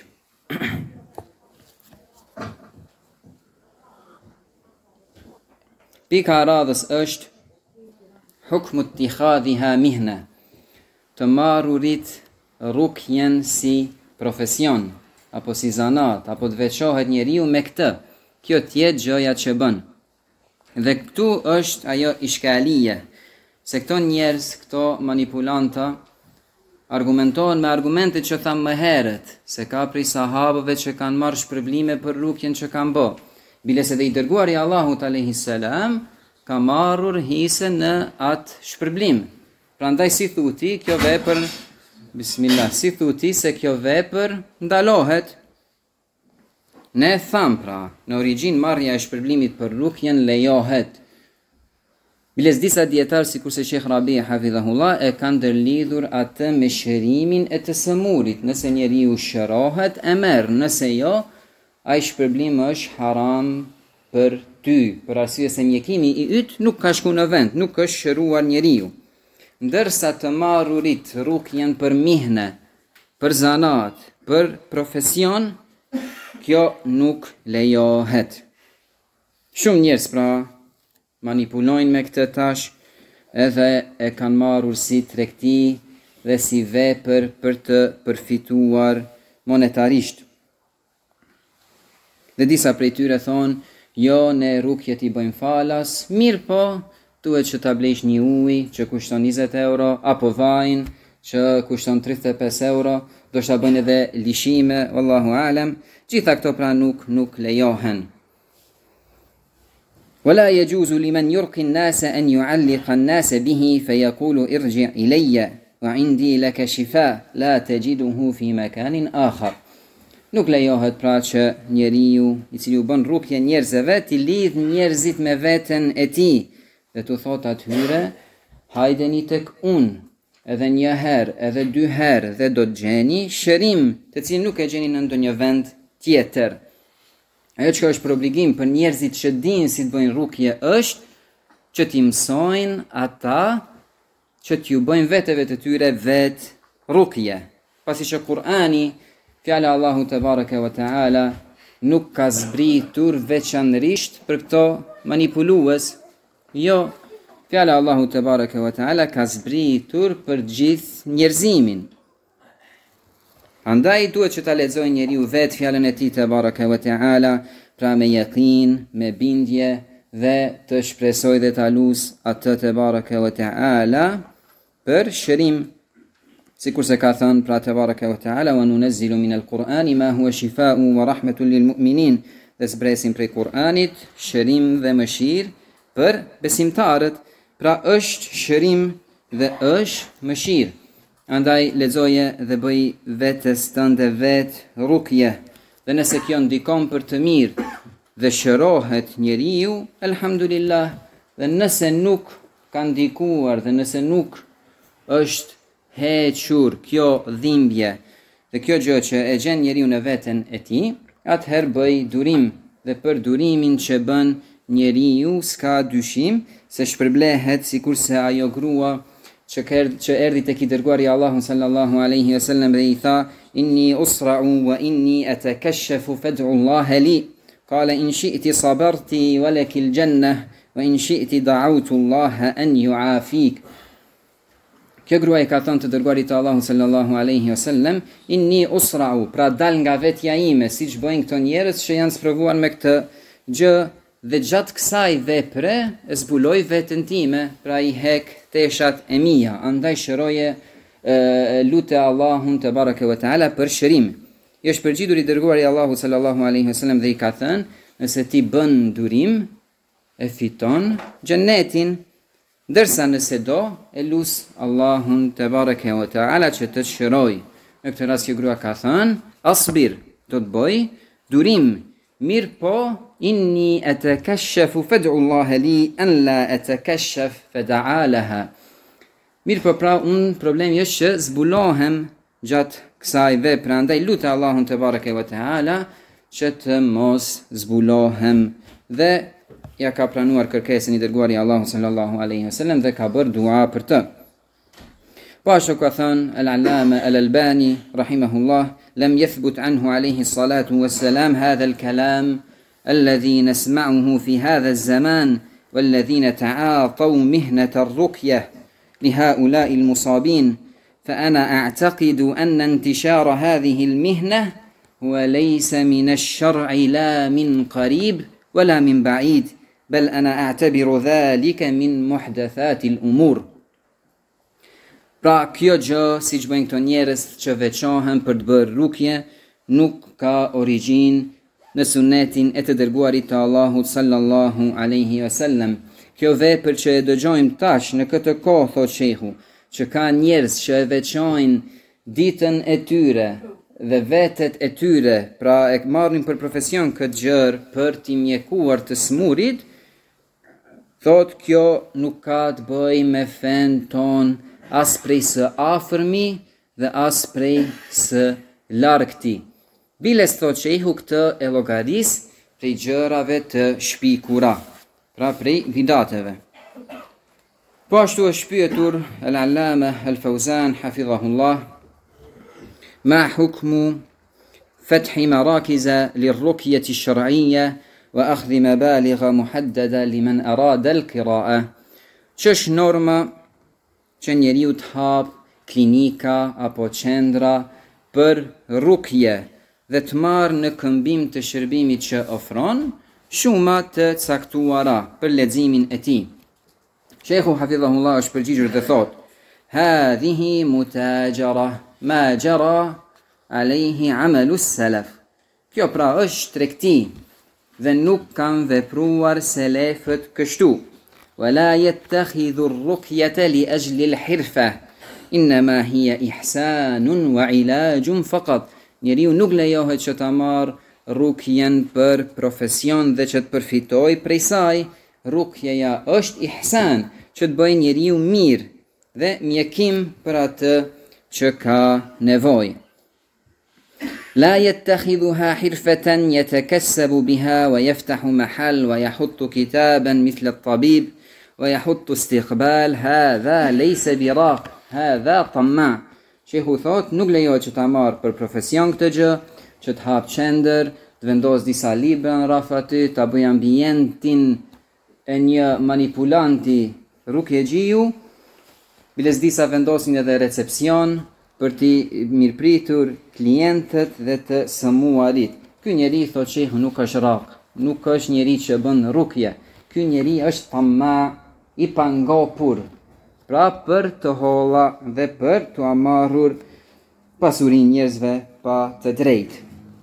Pika e radhës është hukmu ittikhadhiha mihna, të marrurit rukjen si profesion apo si zanat, apo të veçohet njeriu me këtë, kjo tjetë gjëja që bën. Dhe këtu është ajo ishkalije, se këto njerëz, këto manipulanta argumentohen me argumentet që thamë më herët, se ka prej sahabëve që kanë marrë shpërblime për rukjen që kanë bë. Bile se dhe i dërguari Allahut alayhi salam ka marrur hise në atë shpërblim. Prandaj si thuti kjo vepër, bismillah, si thuti se kjo vepër ndalohet. Ne tham pra, në origjinë marrja e shpërblimit për rukjen lejohet. Biles disa dietar si kurse Sheikh Rabi hafidhahullah e kanë ndërlidhur atë me shërimin e të sëmurit. Nëse njeriu shërohet e merr, nëse jo, ai shpërblim është haram për ty, për arsye se mjekimi i yt nuk ka shku në vend, nuk është shëruar njeriu. Ndërsa të marrurit rukjen për mihne, për zanat, për profesion, kjo nuk lejohet. Shumë njerëz pra manipulojnë me këtë tash, edhe e kanë marrur si tregti dhe si vepër për të përfituar monetarisht. Dhe disa prej tyre thonë, jo, ne rukjet i bëjmë falas, mirë po, duhet që ta blesh një ujë që kushton 20 euro, apo vajin që kushton 35 euro, do shta bëjnë edhe lishime, wallahu alem, gjitha këto pra nuk lejohen. ولا يجوز لمن يرقي الناس أن يعلق الناس به فيقول ارجع إلي وعندي لك شفاء لا تجده في مكان آخر. Nuk lejohet pra që njeriu i cili u bën rukje njerëzve të lidh njerëzit me veten e tij dhe të thotë atyre, hajdeni tek unë, edhe një herë, edhe 2 herë dhe do të gjeni shërim, të cilin nuk e gjeni në ndonjë vend tjetër. Ajo që është për obligim për njerëzit që dinë si të bëjnë rukje është që t'i mësojnë ata që t'ju bëjnë veteve të tyre vetë rukje. Pasi që Kur'ani, fjala Allahu te bareke ve taala, nuk ka zbritur veçanërisht për këto manipulues. Jo, Fjala Allahu te bareke ve teala ka zbritur për gjithë njerëzimin. Andaj duhet që ta lexojë njeriu vetë fjalën e tij te bareke ve teala, pra me yakin, me bindje dhe të shpresoj dhe ta lut atë te bareke ve teala për shërim. Sikur se ka thënë pra te bareke ve teala wa nunazzilu min al-Qur'ani ma huwa shifaa'un wa rahmatun lil mu'minin. Dhe zbresim prej Kur'anit shërim dhe mëshirë për besimtarët, pra është shërim dhe është mëshirë. Andaj lexoje dhe bëj vetes tënde vetë rukje, dhe nëse kjo ndikon për të mirë dhe shërohet njeriu, elhamdulillah, dhe nëse nuk ka ndikuar dhe nëse nuk është hequr kjo dhimbje dhe kjo gjë që e gjen njeriu në veten e tij, atëherë bëj durim, dhe për durimin që bën njeriu s'ka dyshim se shpërblehet sikurse ajo grua që erdhi tek i dërguari Allahu sallallahu alaihi wasallam dhe i tha: inni usra'u wa inni atakashafu fad'u Allah li. Qala in shi'ti sabarti wa lakil jannah wa in shi'ti da'awtu Allah an yu'afik. Kjo grua i ka thënë të dërguarit të Allahu sallallahu alaihi wasallam: inni usra'u, pra dal nga vetja ime, siç bëjnë këto njerëz që janë sprovuar me këtë gjë, dhe gjatë kësaj vepre e zbuloj veten time, pra i hek teshat e mia. Andaj shëroje, lute Allahun te bareke ve teala për shërim. I është përgjigdur i dërguari Allahu sallallahu alaihi wasallam dhe i ka thënë: nëse ti bën durim, e fiton xhennetin. Ndërsa nëse do, e lus Allahun te bareke ve teala që të shëroj. Në këtë rast kjo grua ka thënë: asbir, do të bëj durim, mirë po, inni atakashafu fad'u Allah li an la atakashaf fada'a laha. Mirë po, pra unë problemi është që zbulohem gjatë kësaj vepre, andaj lutë Allahun te bareke ve teala që të mos zbulohem, dhe ja ka pranuar kërkesën i dërguari Allahu sallallahu alaihi wasallam dhe ka bërë dua për të. Po ashtu ka thënë al-Allama al-Albani rahimahullah: lam yathbut anhu alayhi salatu wassalam hadha al-kalam alladhi nasma'uhu fi hadha az-zaman walladhina ta'ataw mihnata ar-ruqyah li ha'ula'i al-musabin fa ana a'taqidu anna intishara hadhihi al-mihna huwa laysa min ash-shar'i la min qarib wala min ba'id bal ana a'tabiru dhalika min muhdathati al-umur. Pra kjo gjë, si që bëjnë këto njerëz që veçohen për të bërë rukje, nuk ka origjinë në sunetin e të dërguarit të Allahut sallallahu alaihi wasallam. Kjo vepër që e dëgjojmë tash në këtë kohë, thot shehu, që ka njerëz që e veçojnë ditën e tyre dhe vetet e tyre, pra e marrin për profesion këtë gjër për t'i mjekuar të smurit, thot kjo nuk ka të bëjë me fen ton, as prej së afërmi dhe as prej së largti. Biles thot që ihu këtë e llogaris prej gjërave të shpikura, pra prej bidateve. Po ashtu është pyetur al-Allama al-Fawzan hafidhahullah: ma hukmu fathi marakiza lirruqyati ash-shar'iyya wa akhdhi mabaligha muhaddada liman arada al-qira'a. Ç'është norma që njeriu të hap klinika apo qendra për rukje dhe të marrë në këmbim të shërbimit që ofron shuma të caktuara për leximin e tij. Sheikhu hafidhahullah është përgjigjur dhe thot: hadhihi mutajara ma jara alayhi amalu salaf. Kjo pra është tregti dhe nuk kanë vepruar selefët kështu. ولا يتخذ الرقية لأجل الحرفة إنما هي إحسان وعلاج فقط. Njeriu nuk lejohet që ta marrë rukjen për profesion dhe që të përfitoj prej saj. Rukjeja është ihsan, që të bëjë njeriu mirë dhe mjekim për atë që ka nevojë. لا يتخذها حرفة يتكسب بها ويفتح محل ويحط كتابا مثل الطبيب ويحط استقبال هذا ليس براق هذا طماع. Shehu thot, nuk lejohet që ta marrë për profesion këtë gjë, që të hap qendër, të vendos disa libra në rraf aty, ta bëj ambientin e një manipulanti rukjegjiu, biles disa vendosin edhe recepcion për t'i mirëpritur klientët dhe të sëmuarit. Ky njeri, thot shehu, nuk është rak, nuk është njeri që bën rukje. Ky njeri është tamma, i pangopur, pra për të holla dhe për të amarrur pasurin njerëzve pa të drejtë.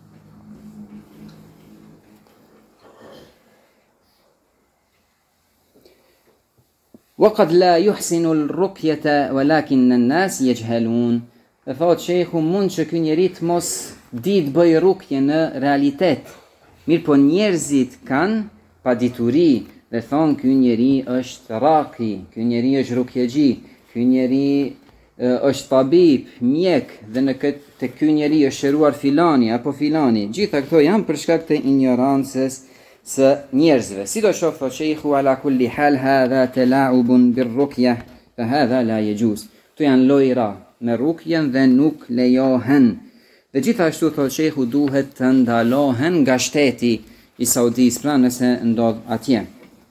وقد لا يحسن الرقية ولكن الناس يجهلون. Dhe thot shehu, mund që ky njeri të mos di të bëj rukje në realitet. Mirë po njerëzit kanë pa dituri dhe thonë ky njeri është raki, ky njeri është rukjegji, ky njeri është tabib, mjek, dhe në këtë ky njeri është shëruar filani apo filani. Gjitha këto janë për shkak të ignorancës së njerëzve. Si do shoh thot shehu, ala kulli hal hadha tala'ubun birrukya fa hadha la yajuz. Këto janë lojra me rukjen dhe nuk lejohen. Dhe gjithashtu thot shehu, duhet të ndalohen nga shteti i Saudis, pra nëse ndodh atje.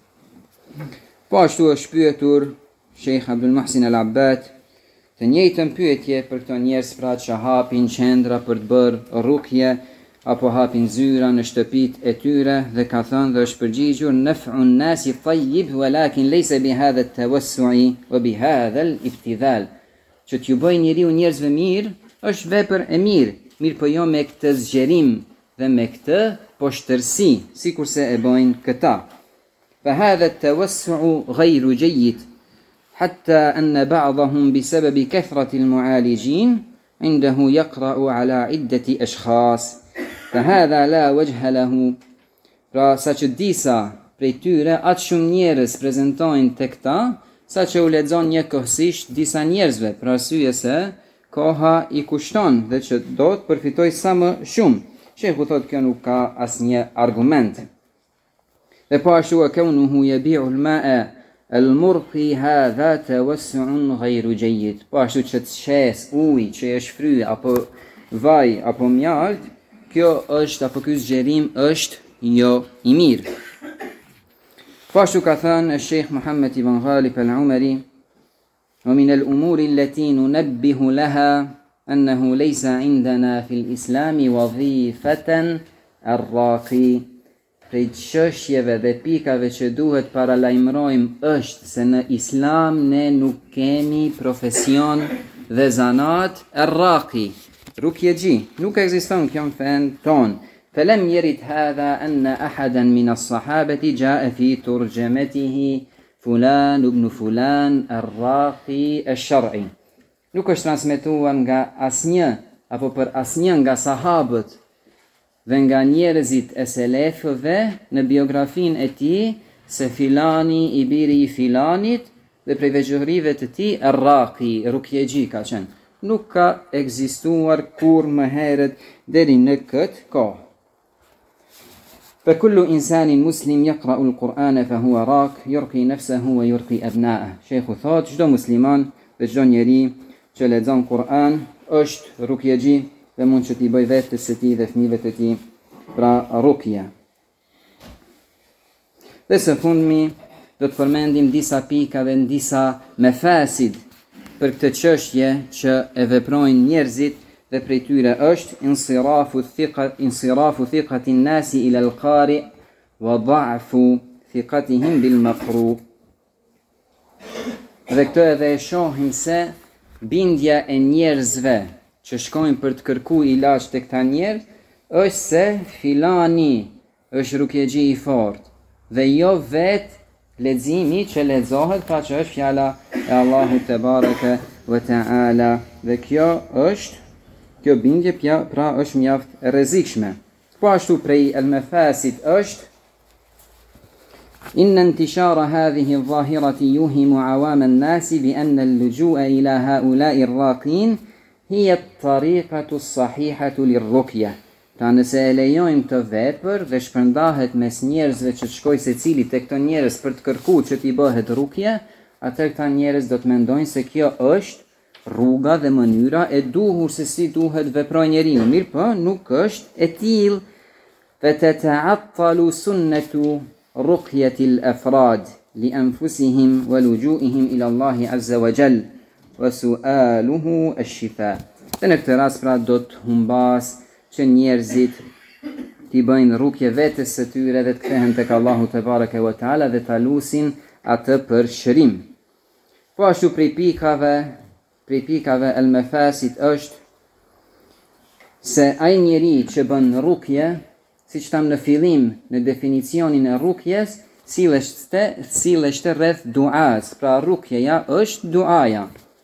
Po ashtu është pyetur Sheikh Abdul Muhsin Al-Abbad të njëjtën pyetje për këto njerëz pra që hapin qendra për të bërë rukje apo hapin zyra në shtëpitë e tyre, dhe ka thënë dhe është përgjigjur, naf'un nasi tayyib walakin laysa bi hadha at-tawassu'i wa bi hadha al-ibtidhal. Që t'ju bëj njeriu njerëzve mirë është vepër e mirë, mirë po jo me këtë zgjerim dhe me këtë poshtërsi, sikurse e bëjnë këta. Fa hadha at-tawassu'u ghayru jayyid, hatta anna ba'dahum bisababi kathrati al-mu'alijin indahu yaqra'u ala iddati ashkhas. Fa hadha la wajha lahu. Pra sa që disa prej tyre atë shumë njerëz prezantojnë tek ta, sa që u lexon njëkohësisht disa njerëzve, për arsye se koha i kushton dhe që do të përfitoj sa më shumë. Shehu thot kjo nuk ka asnjë argument. Dhe po ashtu e kaunuhu yabi'u al-ma'a al-murqi hadha tawassu'un ghayru jayyid. Po ashtu që të shes ujë që është fry apo vaj apo mjalt, kjo është apo ky zgjerim është jo i mirë. Po ashtu ka thënë Sheikh Muhammad ibn Ghalib al-Umari, ومن الأمور التي ننبه لها أنه ليس عندنا في الإسلام وظيفة الراقي. Prej çështjeve dhe pikave që duhet paralajmërojmë është se në Islam ne nuk kemi profesion dhe zanat ar-raqi, rukjegji, nuk ekziston kjo në fen ton. فلم يرد هذا أن أحدا من الصحابة جاء في ترجمته فلان ابن فلان الراقي الشرعي. Nuk është transmetuar nga asnjë apo për asnjë nga sahabët dhe nga njerëzit e selefëve në biografinë e tij se filani i biri i filanit dhe prej veçorive të tij ar-raqi, rukjegji ka qenë. Nuk ka ekzistuar kur më herët deri në këtë kohë. فكل إنسان مسلم يقرأ القرآن فهو راق يرقي نفسه ويرقي أبناءه. Sheikhu thot, çdo musliman dhe çdo njeri që lexon Kur'an është rukjegji dhe mund që t'i bëj vetes së tij dhe fëmijëve të tij pra rukje. Dhe së fundmi do të përmendim disa pika dhe disa mefasid për këtë çështje që e veprojnë njerëzit, dhe prej tyre është insirafu thiqati an-nasi ila al-qari wa dha'fu thiqatihim bil maqru. Dhe këtë edhe e shohim se bindja e njerëzve që shkojnë për të kërkuar ilaç tek ta njerëz është se filani është rukjegji i fortë dhe jo vetë leximi që lexohet pa që është fjala e Allahut te bareke ve taala. Dhe kjo bindje pra është mjaft e rrezikshme. Po ashtu prej al-mafasid është إن انتشار هذه الظاهرة يوهم عوام الناس بأن اللجوء إلى هؤلاء الراقين هي الطريقة الصحيحة للرقية. Pra nëse e lejojmë të vepër dhe shpërndahet mes njerëzve që shkoj se cili të këto njerëz për të kërkuar që t'i bëhet rukje, atëherë këta njerëz do të mendojnë se kjo është rruga dhe mënyra e duhur se si duhet veproj njeriu. Mirë po, nuk është e tillë. Fatata'attalu sunnatu ruqyati al-afrad لأنفسهم ولجوئهم إلى الله عز وجل وسؤاله الشفاء. Në këtë rast pra do të humbas që njerëzit t'i bëjnë rukje vetes së tyre dhe të kthehen tek Allahu te bareke ve taala dhe ta lusin atë për shërim. Po ashtu prej pikave el mefasit është se ai njeri që bën rukje, siç tham në fillim në definicionin e rukjes, silleshte rreth duas, pra rukjeja është duaja.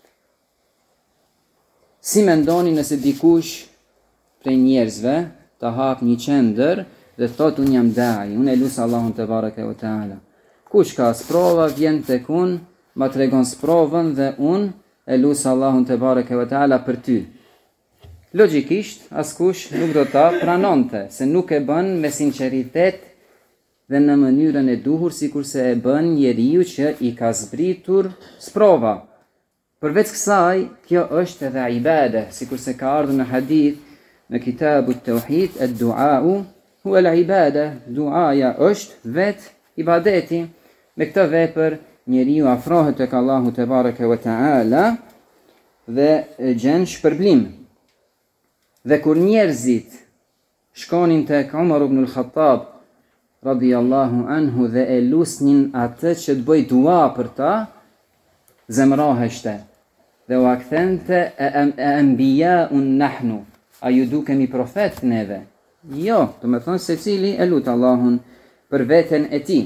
Si mendoni nëse dikush prej njerëzve të hap një qendër dhe thot unë jam dai, unë e lusë Allahun te bareke ve taala. Kush ka sprova vjen tek unë, ma tregon sprovën dhe unë e lusë Allahun te bareke ve taala për ty. Logjikisht askush nuk do ta pranonte, se nuk e bën me sinqeritet dhe në mënyrën e duhur, sikurse e bën njeriu që i ka zbritur sprova. Përveç kësaj, kjo është edhe ibade, sikurse ka ardhur në hadith në kitabu Tauhid, ad-du'a'u huwa al-ibada, duaja është vet ibadeti. Me këtë vepër njeriu afrohet tek Allahu te bareke ve taala dhe gjen shpërblim. Dhe kur njerëzit shkonin tek Umar ibn al-Khattab radiyallahu anhu dhe e lusnin atë që të bëj dua për ta, zemroheshte dhe u akthente e anbiyaun nahnu, a ju dukemi profet neve? Jo, të me thonë se cili e lutë Allahun për veten e ti.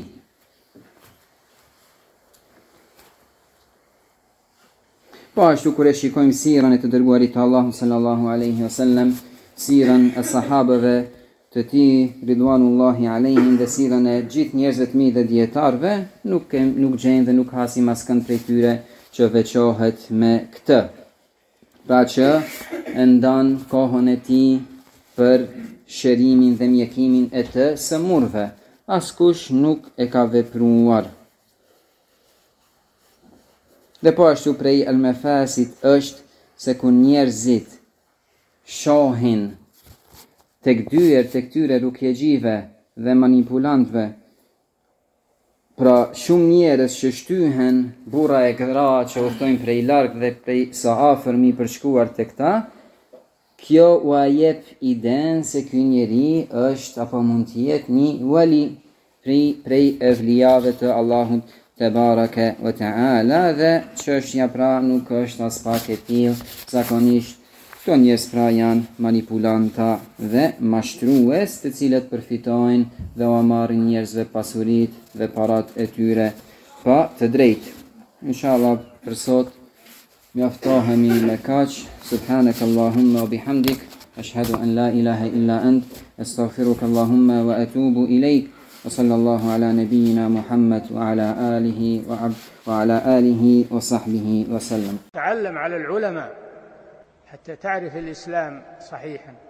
Po ashtu kur e shikojmë sirën e të dërguarit të Allahut sallallahu alaihi wasallam, sirën e sahabëve të tij ridwanullahi alaihim dhe sirën e gjithë njerëzve të mirë dhe dietarëve, nuk gjejmë dhe nuk hasim askënd prej tyre që veçohet me këtë. Pra që e ndan kohën e tij për shërimin dhe mjekimin e të sëmurve. Askush nuk e ka vepruar. Dhe po ashtu prej al-mefasit është se kur njerëzit shohin tek dyer të këtyre rukjegjive dhe manipulantëve, pra shumë njerëz që shtyhen burra e gra që udhtojnë prej larg dhe prej sa afër mi përshkuar tek ta, kjo u jep iden se ky njeri është apo mund të jetë një wali prej evlijave të Allahut te bareke ve taala, dhe çështja pra nuk është as pak e tillë. Zakonisht këto njerëz pra janë manipulanta dhe mashtrues, të cilët përfitojnë dhe u marrin njerëzve pasuritë dhe parat e tyre pa të drejtë. Inshallah për sot mjaftohemi me kaq. Subhanak Allahumma wa bihamdik, ashhadu an la ilaha illa ant, astaghfiruka Allahumma wa atubu ilaik. وصلى الله على نبينا محمد وعلى آله وصحبه وسلم. تعلم على العلماء حتى تعرف الإسلام صحيحا.